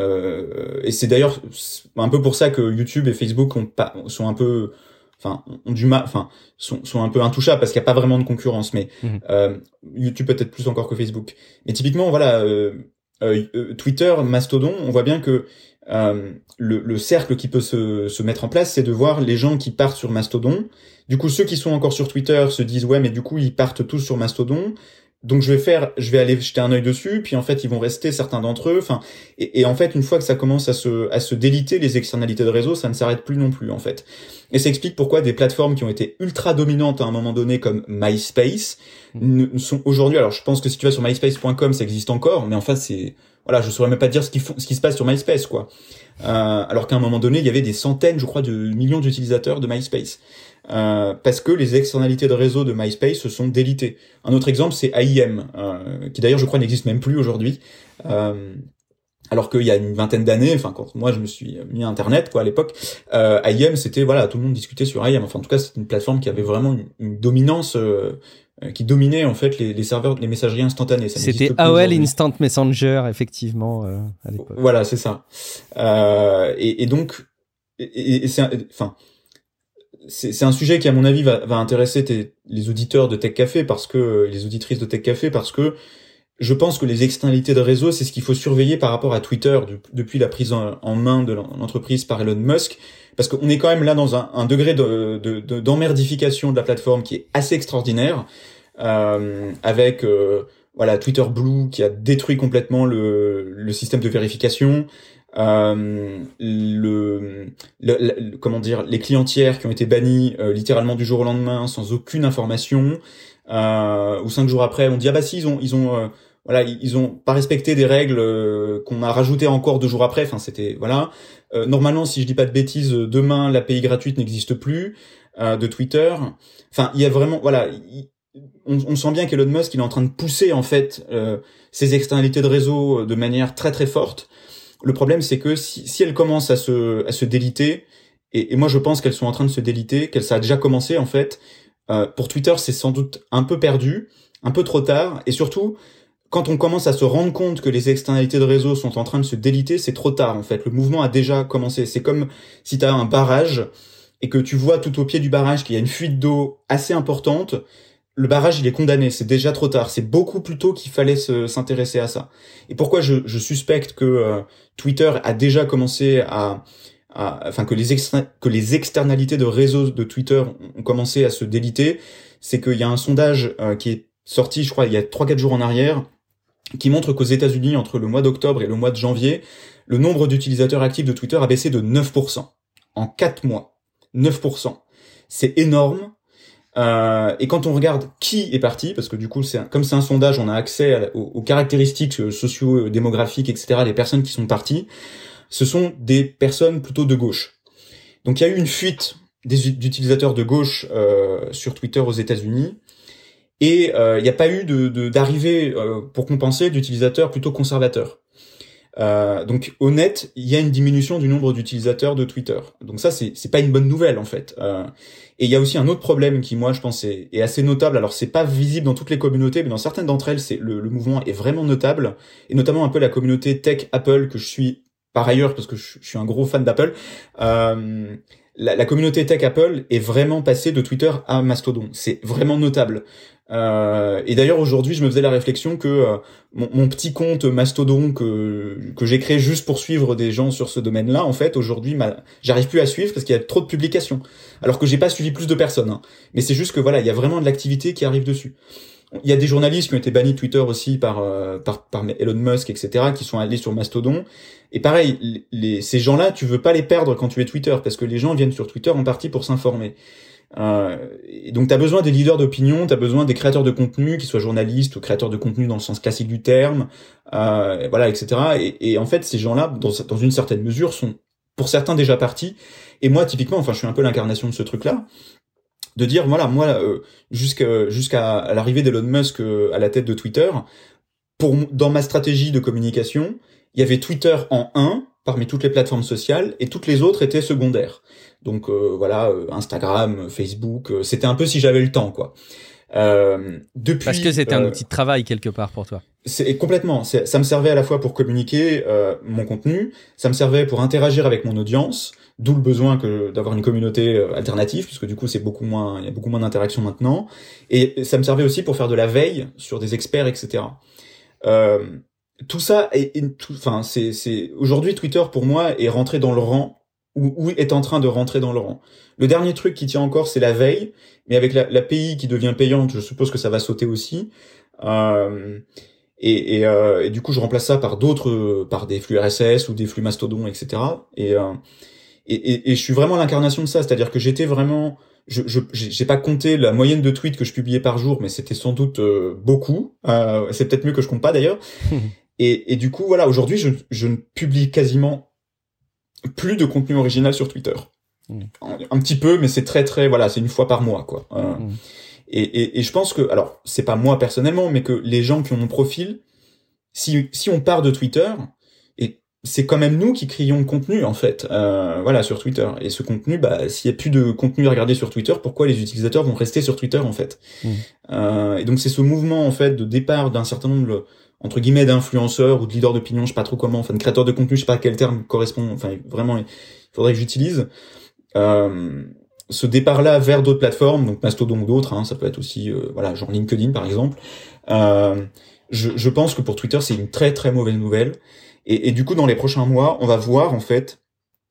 euh, et c'est d'ailleurs un peu pour ça que YouTube et Facebook ont pas, sont un peu... Enfin, ont du mal... Enfin, sont, sont un peu intouchables, parce qu'il n'y a pas vraiment de concurrence. Mais mmh. euh, YouTube peut-être plus encore que Facebook. Mais typiquement, voilà... Euh, euh, euh, Twitter, Mastodon, on voit bien que euh, le, le cercle qui peut se, se mettre en place, c'est de voir les gens qui partent sur Mastodon. Du coup, ceux qui sont encore sur Twitter se disent ouais, mais du coup, ils partent tous sur Mastodon. Donc je vais faire, je vais aller jeter un œil dessus, puis en fait ils vont rester certains d'entre eux. Enfin, et, et en fait une fois que ça commence à se à se déliter les externalités de réseau, ça ne s'arrête plus non plus en fait. Et ça explique pourquoi des plateformes qui ont été ultra dominantes à un moment donné comme MySpace ne sont aujourd'hui. Alors je pense que si tu vas sur myspace point com, ça existe encore, mais en fait c'est voilà, je saurais même pas dire ce qui font, ce qui se passe sur MySpace quoi. Euh, alors qu'à un moment donné il y avait des centaines, je crois, de millions d'utilisateurs de MySpace. Euh, parce que les externalités de réseau de MySpace se sont délitées. Un autre exemple, c'est A I M, euh, qui d'ailleurs, je crois, n'existe même plus aujourd'hui. Euh, alors qu'il y a une vingtaine d'années, enfin, quand moi, je me suis mis à Internet, quoi, à l'époque, euh, A I M, c'était, voilà, tout le monde discutait sur A I M. Enfin, en tout cas, c'était une plateforme qui avait vraiment une, une dominance, euh, qui dominait, en fait, les, les serveurs, les messageries instantanées. Ça c'était A O L Instant Messenger, effectivement, euh, à l'époque. Voilà, c'est ça. Euh, et, et donc, et, et c'est, enfin, C'est, c'est un sujet qui, à mon avis, va, va intéresser tes, les auditeurs de Tech Café parce que les auditrices de Tech Café parce que je pense que les externalités de réseau, c'est ce qu'il faut surveiller par rapport à Twitter de, depuis la prise en, en main de l'entreprise par Elon Musk, parce qu'on est quand même là dans un, un degré de, de, de, d'emmerdification de la plateforme qui est assez extraordinaire, euh, avec euh, voilà Twitter Blue qui a détruit complètement le, le système de vérification. Euh, le, le, le comment dire les clientières qui ont été bannies euh, littéralement du jour au lendemain sans aucune information, euh, ou cinq jours après on dit ah bah si ils ont ils ont euh, voilà ils ont pas respecté des règles euh, qu'on a rajoutées encore deux jours après. Enfin c'était voilà euh, normalement si je dis pas de bêtises demain l'A P I gratuite n'existe plus euh, de Twitter. Enfin il y a vraiment voilà il, on, on sent bien qu'Elon Musk il est en train de pousser en fait euh, ces externalités de réseau de manière très très forte. Le problème, c'est que si, si elles commencent à se, à se déliter, et, et moi je pense qu'elles sont en train de se déliter, qu'elles ça a déjà commencé en fait, euh, pour Twitter c'est sans doute un peu perdu, un peu trop tard, et surtout, quand on commence à se rendre compte que les externalités de réseau sont en train de se déliter, c'est trop tard en fait, le mouvement a déjà commencé. C'est comme si tu as un barrage, et que tu vois tout au pied du barrage qu'il y a une fuite d'eau assez importante, le barrage, il est condamné, c'est déjà trop tard. C'est beaucoup plus tôt qu'il fallait se, s'intéresser à ça. Et pourquoi je, je suspecte que euh, Twitter a déjà commencé à, à enfin que les extra, que les externalités de réseau de Twitter ont commencé à se déliter, c'est qu'il y a un sondage euh, qui est sorti, je crois, il y a trois quatre jours en arrière, qui montre qu'aux États-Unis, entre le mois d'octobre et le mois de janvier, le nombre d'utilisateurs actifs de Twitter a baissé de neuf pour cent en quatre mois. neuf pour cent. C'est énorme. Euh, et quand on regarde qui est parti, parce que du coup, c'est un, comme c'est un sondage, on a accès à, aux, aux caractéristiques socio-démographiques, et cetera des personnes qui sont parties, ce sont des personnes plutôt de gauche. Donc il y a eu une fuite des d'utilisateurs de gauche euh, sur Twitter aux États-Unis, et euh, il n'y a pas eu de, de d'arrivée euh, pour compenser d'utilisateurs plutôt conservateurs. Euh, donc au net, il y a une diminution du nombre d'utilisateurs de Twitter. Donc ça, c'est c'est pas une bonne nouvelle en fait. Euh, et il y a aussi un autre problème qui, moi, je pense, est, est assez notable. Alors c'est pas visible dans toutes les communautés, mais dans certaines d'entre elles, c'est le, le mouvement est vraiment notable, et notamment un peu la communauté tech Apple que je suis par ailleurs parce que je, je suis un gros fan d'Apple. Euh, la, la communauté tech Apple est vraiment passée de Twitter à Mastodon. C'est vraiment notable. Euh, et d'ailleurs aujourd'hui je me faisais la réflexion que euh, mon, mon petit compte Mastodon que que j'ai créé juste pour suivre des gens sur ce domaine-là, en fait aujourd'hui j'arrive plus à suivre parce qu'il y a trop de publications, alors que j'ai pas suivi plus de personnes, hein. Mais c'est juste que voilà, il y a vraiment de l'activité qui arrive dessus. Il y a des journalistes qui ont été bannis de Twitter aussi par euh, par par Elon Musk, et cetera, qui sont allés sur Mastodon. Et pareil, les, les ces gens-là, tu veux pas les perdre quand tu es Twitter, parce que les gens viennent sur Twitter en partie pour s'informer. Euh, et donc t'as besoin des leaders d'opinion, t'as besoin des créateurs de contenu, qu'ils soient journalistes ou créateurs de contenu dans le sens classique du terme, euh, voilà, et cetera. Et, et en fait, ces gens-là, dans, dans une certaine mesure, sont pour certains déjà partis. Et moi, typiquement, enfin, je suis un peu l'incarnation de ce truc-là, de dire voilà, moi, euh, jusqu'à jusqu'à l'arrivée d'Elon Musk euh, à la tête de Twitter, pour dans ma stratégie de communication, il y avait Twitter en un parmi toutes les plateformes sociales, et toutes les autres étaient secondaires. Donc euh, voilà, euh, Instagram, Facebook, euh, c'était un peu si j'avais le temps, quoi. Euh, depuis, Parce que c'était euh, un outil de travail quelque part pour toi. C'est complètement. C'est, ça me servait à la fois pour communiquer euh, mon contenu, ça me servait pour interagir avec mon audience, d'où le besoin que d'avoir une communauté euh, alternative, puisque du coup c'est beaucoup moins, il y a beaucoup moins d'interactions maintenant, et ça me servait aussi pour faire de la veille sur des experts, et cetera. Euh, tout ça est, est tout, enfin, c'est, c'est, aujourd'hui, Twitter, pour moi, est rentré dans le rang, ou, ou est en train de rentrer dans le rang. Le dernier truc qui tient encore, c'est la veille, mais avec la, l'A P I qui devient payante, je suppose que ça va sauter aussi. Euh, et, et, euh, et du coup, je remplace ça par d'autres, par des flux R S S ou des flux Mastodon, et cetera. Et, euh, et, et, et je suis vraiment l'incarnation de ça, c'est-à-dire que j'étais vraiment, je, je, j'ai pas compté la moyenne de tweets que je publiais par jour, mais c'était sans doute euh, beaucoup. Euh, c'est peut-être mieux que je compte pas d'ailleurs. et, et du coup, voilà, aujourd'hui, je, je ne publie quasiment plus de contenu original sur Twitter. Mmh. Un, un petit peu, mais c'est très très, voilà, c'est une fois par mois, quoi. Euh, mmh. et, et, et je pense que, alors, c'est pas moi personnellement, mais que les gens qui ont mon profil, si si on part de Twitter, et c'est quand même nous qui créons le contenu en fait, euh, voilà, sur Twitter. Et ce contenu, bah, s'il y a plus de contenu à regarder sur Twitter, pourquoi les utilisateurs vont rester sur Twitter en fait? Mmh. Euh, et donc c'est ce mouvement en fait de départ d'un certain nombre entre guillemets d'influenceurs ou de leaders d'opinion, je sais pas trop comment, enfin de créateurs de contenu, je sais pas à quel terme correspond, enfin vraiment il faudrait que j'utilise. Euh, ce départ-là vers d'autres plateformes, donc Mastodon ou d'autres, hein, ça peut être aussi, euh, voilà, genre LinkedIn par exemple. Euh, je, je pense que pour Twitter, c'est une très très mauvaise nouvelle. Et, et du coup, dans les prochains mois, on va voir en fait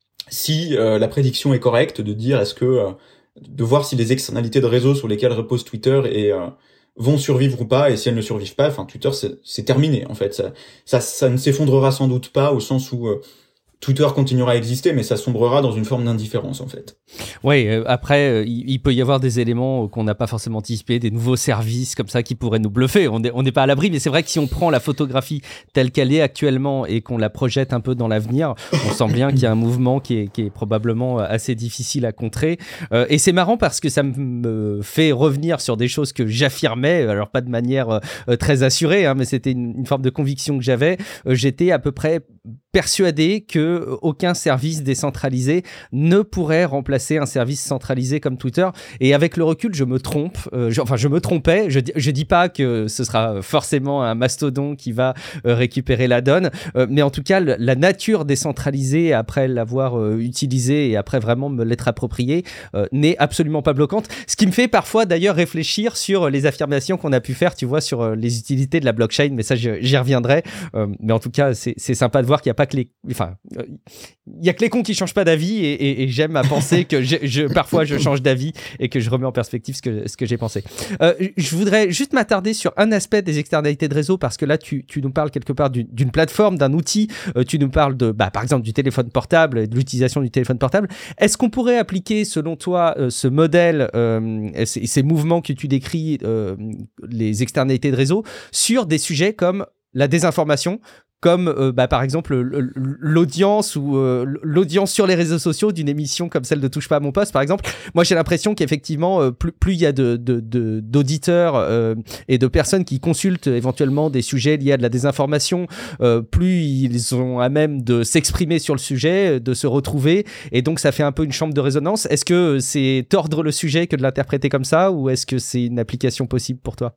si euh, la prédiction est correcte, de dire est-ce que euh, de voir si les externalités de réseau sur lesquelles repose Twitter et euh, vont survivre ou pas, et si elles ne survivent pas, enfin Twitter c'est, c'est terminé en fait. Ça, ça, ça ne s'effondrera sans doute pas au sens où euh, Twitter continuera à exister, mais ça sombrera dans une forme d'indifférence, en fait. Oui, euh, après, euh, il, il peut y avoir des éléments qu'on n'a pas forcément anticipés, des nouveaux services comme ça qui pourraient nous bluffer. On n'est on n'est pas à l'abri, mais c'est vrai que si on prend la photographie telle qu'elle est actuellement et qu'on la projette un peu dans l'avenir, on sent bien qu'il y a un mouvement qui est, qui est probablement assez difficile à contrer. Euh, et c'est marrant parce que ça me fait revenir sur des choses que j'affirmais, alors pas de manière euh, très assurée, hein, mais c'était une, une forme de conviction que j'avais. Euh, j'étais à peu près persuadé que aucun service décentralisé ne pourrait remplacer un service centralisé comme Twitter. Et avec le recul, je me trompe. Euh, je, enfin, je me trompais. Je, je dis pas que ce sera forcément un mastodon qui va euh, récupérer la donne, euh, mais en tout cas, le, la nature décentralisée après l'avoir euh, utilisée et après vraiment me l'être appropriée euh, n'est absolument pas bloquante. Ce qui me fait parfois d'ailleurs réfléchir sur les affirmations qu'on a pu faire, tu vois, sur euh, les utilités de la blockchain. Mais ça, j'y reviendrai. Euh, mais en tout cas, c'est, c'est sympa de voir qu'il n'y a pas que les, enfin, il euh, y a que les cons qui changent pas d'avis, et, et, et j'aime à penser que je, je, parfois je change d'avis et que je remets en perspective ce que, ce que j'ai pensé. Euh, je voudrais juste m'attarder sur un aspect des externalités de réseau, parce que là, tu, tu nous parles quelque part d'une, d'une plateforme, d'un outil. Euh, tu nous parles de, bah, par exemple, du téléphone portable, de l'utilisation du téléphone portable. Est-ce qu'on pourrait appliquer, selon toi, euh, ce modèle, euh, ces, ces mouvements que tu décris, euh, les externalités de réseau, sur des sujets comme la désinformation, comme euh, bah, par exemple l'audience ou euh, l'audience sur les réseaux sociaux d'une émission comme celle de Touche pas à mon poste, par exemple. Moi, j'ai l'impression qu'effectivement, euh, plus plus il y a de, de, de d'auditeurs euh, et de personnes qui consultent éventuellement des sujets liés à de la désinformation, euh, plus ils sont à même de s'exprimer sur le sujet, de se retrouver, et donc ça fait un peu une chambre de résonance. Est-ce que c'est tordre le sujet que de l'interpréter comme ça, ou est-ce que c'est une application possible pour toi ?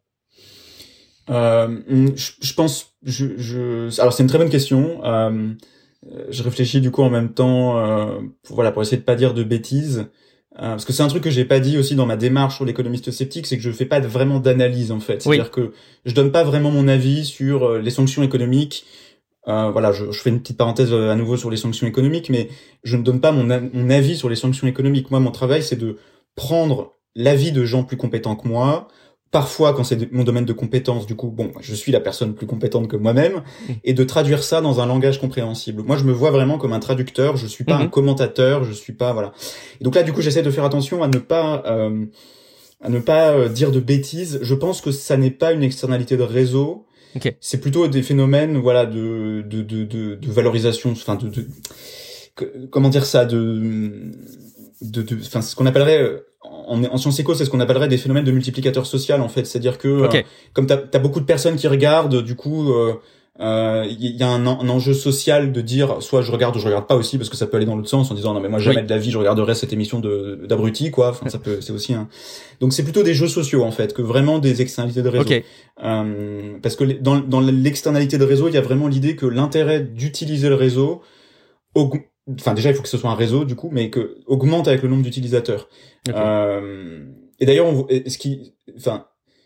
Euh, je, je pense, je, je, alors c'est une très bonne question. Euh, je réfléchis du coup en même temps, euh, pour, voilà, pour essayer de pas dire de bêtises, euh, parce que c'est un truc que j'ai pas dit aussi dans ma démarche sur l'économiste sceptique, c'est que je fais pas vraiment d'analyse en fait. C'est-à-dire oui. que je donne pas vraiment mon avis sur euh, les sanctions économiques. Euh, voilà, je, je fais une petite parenthèse à nouveau sur les sanctions économiques, mais je ne donne pas mon, a- mon avis sur les sanctions économiques. Moi, mon travail, c'est de prendre l'avis de gens plus compétents que moi. Parfois, quand c'est mon domaine de compétence, du coup, bon, je suis la personne plus compétente que moi-même, et de traduire ça dans un langage compréhensible. Moi, je me vois vraiment comme un traducteur, je suis pas mm-hmm. un commentateur, je suis pas, voilà. Et donc là, du coup, j'essaie de faire attention à ne pas, euh, à ne pas euh, dire de bêtises. Je pense que ça n'est pas une externalité de réseau. Okay. C'est plutôt des phénomènes, voilà, de, de, de, de, de valorisation, enfin, de, de, que, comment dire ça, de, de, de, enfin, ce qu'on appellerait, En, en sciences éco, c'est ce qu'on appellerait des phénomènes de multiplicateur social, en fait. C'est-à-dire que, okay. euh, comme t'as, t'as beaucoup de personnes qui regardent, du coup, il euh, euh, y a un, un enjeu social de dire, soit je regarde ou je regarde pas aussi, parce que ça peut aller dans l'autre sens, en disant, non, mais moi, jamais oui. de la vie, je regarderai cette émission de, d'abruti, quoi. Enfin, ça peut, c'est aussi un, donc c'est plutôt des jeux sociaux, en fait, que vraiment des externalités de réseau. Okay. Euh, parce que dans, dans l'externalité de réseau, il y a vraiment l'idée que l'intérêt d'utiliser le réseau augmente. Enfin, déjà, il faut que ce soit un réseau, du coup, mais que augmente avec le nombre d'utilisateurs. Okay. Euh, et d'ailleurs, on, ce qui, enfin,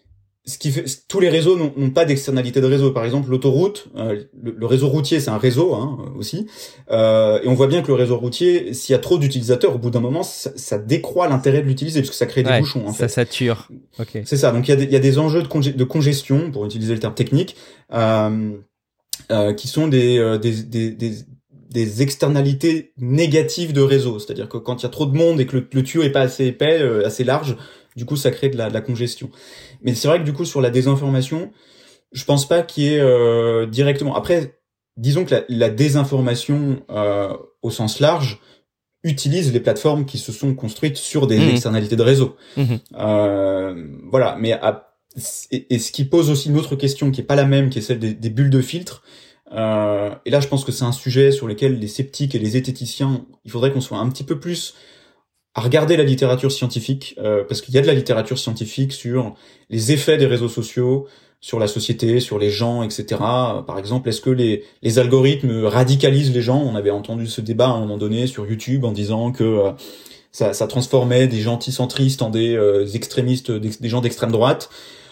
ce qui fait, tous les réseaux n'ont, n'ont pas d'externalité de réseau. Par exemple, l'autoroute, euh, le, le réseau routier, c'est un réseau hein, aussi, euh, et on voit bien que le réseau routier, s'il y a trop d'utilisateurs, au bout d'un moment, ça, ça décroît l'intérêt de l'utiliser parce que ça crée des ouais, bouchons. En ça fait. sature. Ok. C'est ça. Donc il y a des, il y a des enjeux de, congé, de congestion, pour utiliser le terme technique, euh, euh, qui sont des, euh, des, des, des des externalités négatives de réseau. C'est-à-dire que quand il y a trop de monde et que le, le tuyau est pas assez épais, euh, assez large, du coup, ça crée de la, de la congestion. Mais c'est vrai que du coup, sur la désinformation, je pense pas qu'il y ait euh, directement... Après, disons que la, la désinformation, euh, au sens large, utilise les plateformes qui se sont construites sur des mmh. externalités de réseau. Mmh. Euh, voilà. Mais à, et, et ce qui pose aussi une autre question qui est pas la même, qui est celle des, des bulles de filtre. Euh, et là, je pense que c'est un sujet sur lequel les sceptiques et les zététiciens, il faudrait qu'on soit un petit peu plus à regarder la littérature scientifique, euh, parce qu'il y a de la littérature scientifique sur les effets des réseaux sociaux, sur la société, sur les gens, et cetera. Par exemple, est-ce que les, les algorithmes radicalisent les gens ? On avait entendu ce débat à un moment donné sur YouTube en disant que euh, ça, ça transformait des gentils centristes en des euh, extrémistes, des, des gens d'extrême droite.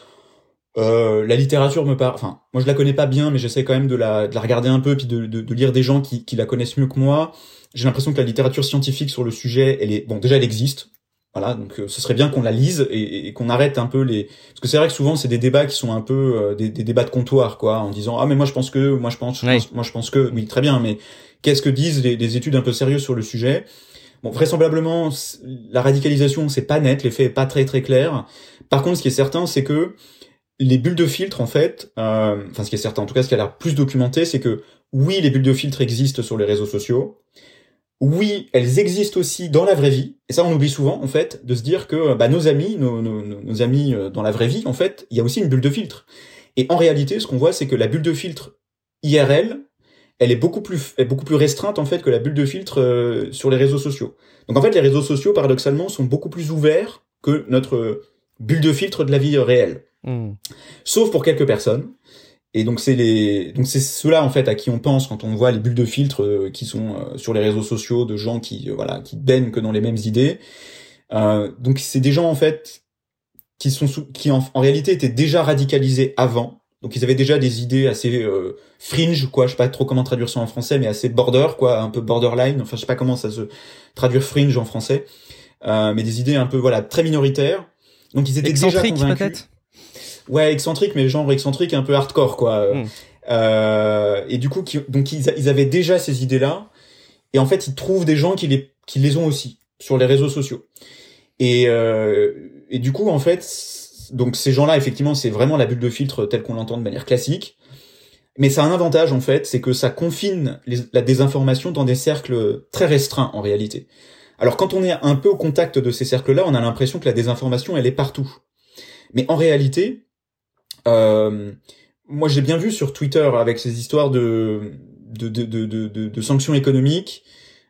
Euh, la littérature me parle, enfin, moi je la connais pas bien, mais j'essaie quand même de la, de la regarder un peu, puis de, de, de lire des gens qui, qui la connaissent mieux que moi. J'ai l'impression que la littérature scientifique sur le sujet, elle est, bon, déjà elle existe, voilà, donc euh, ce serait bien qu'on la lise et, et qu'on arrête un peu les, parce que c'est vrai que souvent c'est des débats qui sont un peu euh, des, des débats de comptoir, quoi, en disant ah mais moi je pense que, moi je pense, je pense moi je pense que, oui très bien, mais qu'est-ce que disent les, les études un peu sérieuses sur le sujet ? Bon, vraisemblablement, la radicalisation c'est pas net, l'effet est pas très très clair. Par contre, ce qui est certain, c'est que les bulles de filtre, en fait, euh, enfin ce qui est certain, en tout cas ce qui a l'air plus documenté, c'est que oui, les bulles de filtre existent sur les réseaux sociaux. Oui, elles existent aussi dans la vraie vie. Et ça, on oublie souvent, en fait, de se dire que bah, nos amis, nos, nos, nos amis dans la vraie vie, en fait, il y a aussi une bulle de filtre. Et en réalité, ce qu'on voit, c'est que la bulle de filtre I R L, elle est beaucoup plus, est beaucoup plus restreinte, en fait, que la bulle de filtre euh, sur les réseaux sociaux. Donc, en fait, les réseaux sociaux, paradoxalement, sont beaucoup plus ouverts que notre bulle de filtre de la vie réelle. Mmh. Sauf pour quelques personnes. Et donc c'est les donc c'est ceux-là en fait à qui on pense quand on voit les bulles de filtre euh, qui sont euh, sur les réseaux sociaux de gens qui euh, voilà qui baignent que dans les mêmes idées. Euh, donc c'est des gens en fait qui sont sous, qui en, en réalité étaient déjà radicalisés avant. Donc ils avaient déjà des idées assez euh, fringe quoi, je sais pas trop comment traduire ça en français, mais assez border quoi, un peu borderline. Enfin je sais pas comment ça se traduire fringe en français, euh, mais des idées un peu voilà très minoritaires. Donc ils étaient excentrique, déjà convaincus. Peut-être Ouais, excentrique, mais genre excentrique un peu hardcore, quoi. Mm. Euh, et du coup, qui, donc ils, ils avaient déjà ces idées-là, et en fait, ils trouvent des gens qui les, qui les ont aussi sur les réseaux sociaux. Et, euh, et du coup, en fait, donc ces gens-là, effectivement, c'est vraiment la bulle de filtre telle qu'on l'entend de manière classique. Mais ça a un avantage, en fait, c'est que ça confine les, la désinformation dans des cercles très restreints, en réalité. Alors, quand on est un peu au contact de ces cercles-là, on a l'impression que la désinformation, elle est partout. Mais en réalité, Euh, moi, j'ai bien vu sur Twitter avec ces histoires de de de de de, de sanctions économiques.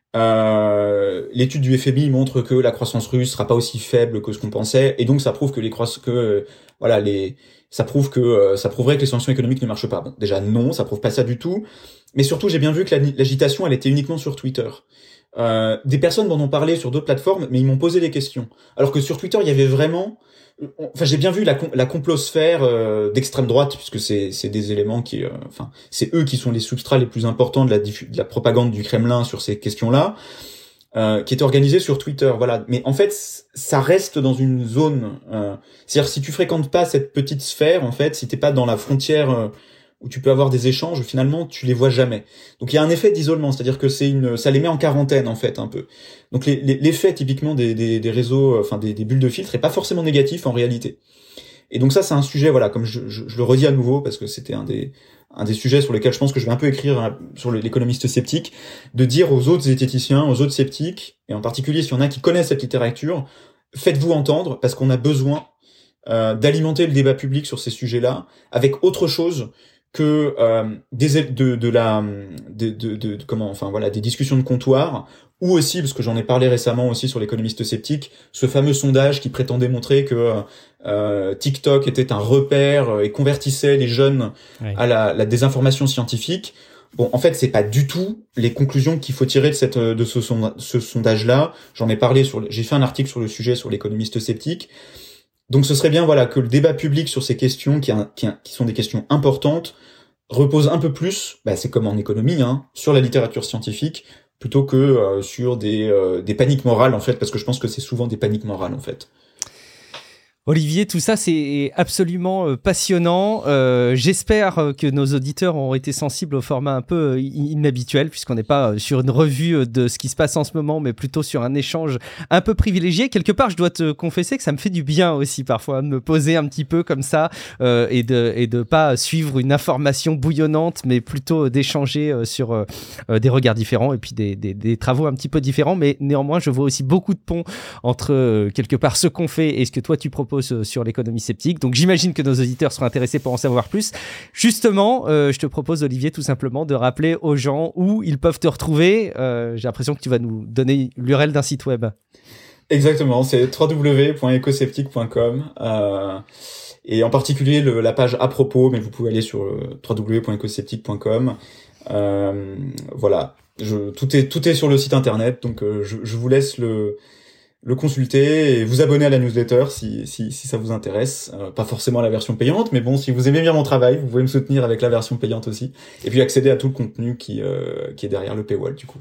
Euh, l'étude du F M I montre que la croissance russe sera pas aussi faible que ce qu'on pensait, et donc ça prouve que les croiss que euh, voilà les ça prouve que euh, ça prouverait que les sanctions économiques ne marchent pas. Bon, déjà non, ça prouve pas ça du tout. Mais surtout, j'ai bien vu que la, l'agitation, elle était uniquement sur Twitter. Euh, des personnes m'en ont parlé sur d'autres plateformes, mais ils m'ont posé des questions. Alors que sur Twitter, il y avait vraiment Enfin, j'ai bien vu la, la complosphère euh, d'extrême droite, puisque c'est, c'est des éléments qui, euh, enfin, c'est eux qui sont les substrats les plus importants de la, diffu- de la propagande du Kremlin sur ces questions-là, euh, qui est organisée sur Twitter. Voilà. Mais en fait, ça reste dans une zone. Euh, c'est-à-dire, si tu fréquentes pas cette petite sphère, en fait, si t'es pas dans la frontière euh, où tu peux avoir des échanges, finalement, tu les vois jamais. Donc, il y a un effet d'isolement, c'est-à-dire que c'est une, ça les met en quarantaine, en fait, un peu. Donc, les, les, l'effet, typiquement, des, des, des réseaux, enfin, des, des bulles de filtre est pas forcément négatif, en réalité. Et donc, ça, c'est un sujet, voilà, comme je, je, je le redis à nouveau, parce que c'était un des, un des sujets sur lesquels je pense que je vais un peu écrire hein, sur l'économiste sceptique, de dire aux autres zététiciens, aux autres sceptiques, et en particulier s'il y en a qui connaissent cette littérature, faites-vous entendre, parce qu'on a besoin euh, d'alimenter le débat public sur ces sujets-là, avec autre chose que euh, des de de la de, de de de comment enfin voilà des discussions de comptoir, ou aussi parce que j'en ai parlé récemment aussi sur l'économiste sceptique, ce fameux sondage qui prétendait montrer que euh, TikTok était un repère et convertissait les jeunes oui. à la, la désinformation scientifique. Bon, en fait, c'est pas du tout les conclusions qu'il faut tirer de cette de ce, sonda- ce sondage-là. J'en ai parlé sur, j'ai fait un article sur le sujet sur l'économiste sceptique. donc ce serait bien voilà que le débat public sur ces questions qui, qui, qui sont des questions importantes repose un peu plus, bah, c'est comme en économie, hein, sur la littérature scientifique plutôt que euh, sur des, euh, des paniques morales en fait, parce que je pense que c'est souvent des paniques morales en fait. Olivier, tout ça, c'est absolument euh, passionnant. Euh, j'espère que nos auditeurs ont été sensibles au format un peu euh, inhabituel, puisqu'on n'est pas euh, sur une revue de ce qui se passe en ce moment, mais plutôt sur un échange un peu privilégié. Quelque part, je dois te confesser que ça me fait du bien aussi parfois de me poser un petit peu comme ça euh, et de et de pas suivre une information bouillonnante, mais plutôt d'échanger euh, sur euh, des regards différents et puis des, des, des travaux un petit peu différents. Mais néanmoins, je vois aussi beaucoup de ponts entre euh, quelque part ce qu'on fait et ce que toi tu proposes sur l'économie sceptique. Donc j'imagine que nos auditeurs seront intéressés pour en savoir plus. Justement, euh, je te propose, Olivier, tout simplement de rappeler aux gens où ils peuvent te retrouver. Euh, j'ai l'impression que tu vas nous donner l'U R L d'un site web. Exactement, c'est w w w point ecosceptique point com euh, et en particulier le, la page à propos, mais vous pouvez aller sur w w w point ecosceptique point com. Euh, voilà, je, tout est tout est sur le site internet, donc euh, je, je vous laisse le le consulter et vous abonner à la newsletter si si si ça vous intéresse, euh, pas forcément la version payante, mais bon, si vous aimez bien mon travail, vous pouvez me soutenir avec la version payante aussi, et puis accéder à tout le contenu qui euh, qui est derrière le paywall du coup.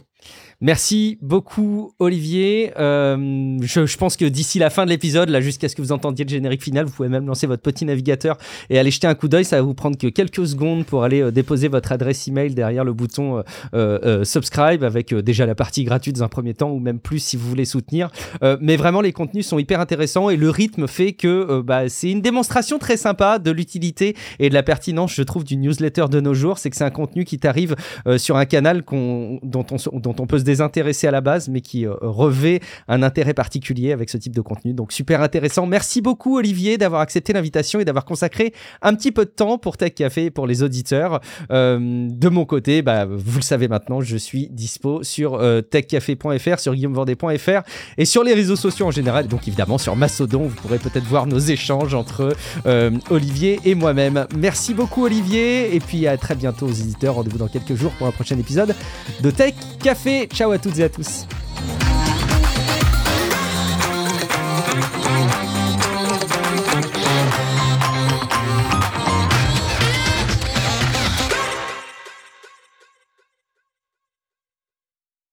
Merci beaucoup, Olivier. Euh, je, je pense que d'ici la fin de l'épisode, là, jusqu'à ce que vous entendiez le générique final, vous pouvez même lancer votre petit navigateur et aller jeter un coup d'œil. Ça va vous prendre que quelques secondes pour aller euh, déposer votre adresse email derrière le bouton euh, euh, subscribe, avec euh, déjà la partie gratuite dans un premier temps, ou même plus si vous voulez soutenir. Euh, mais vraiment, les contenus sont hyper intéressants et le rythme fait que euh, bah, c'est une démonstration très sympa de l'utilité et de la pertinence, je trouve, du newsletter de nos jours. C'est que c'est un contenu qui t'arrive euh, sur un canal qu'on, dont, on, dont on peut se désintéressé à la base, mais qui euh, revêt un intérêt particulier avec ce type de contenu. Donc super intéressant. Merci beaucoup, Olivier, d'avoir accepté l'invitation et d'avoir consacré un petit peu de temps pour Tech Café et pour les auditeurs. Euh, de mon côté, bah, vous le savez maintenant, je suis dispo sur euh, tech café point f r, sur guillaume vendée point f r et sur les réseaux sociaux en général. Donc évidemment sur Mastodon, vous pourrez peut-être voir nos échanges entre euh, Olivier et moi-même. Merci beaucoup, Olivier, et puis à très bientôt aux éditeurs. Rendez-vous dans quelques jours pour un prochain épisode de Tech Café. Ciao à toutes et à tous.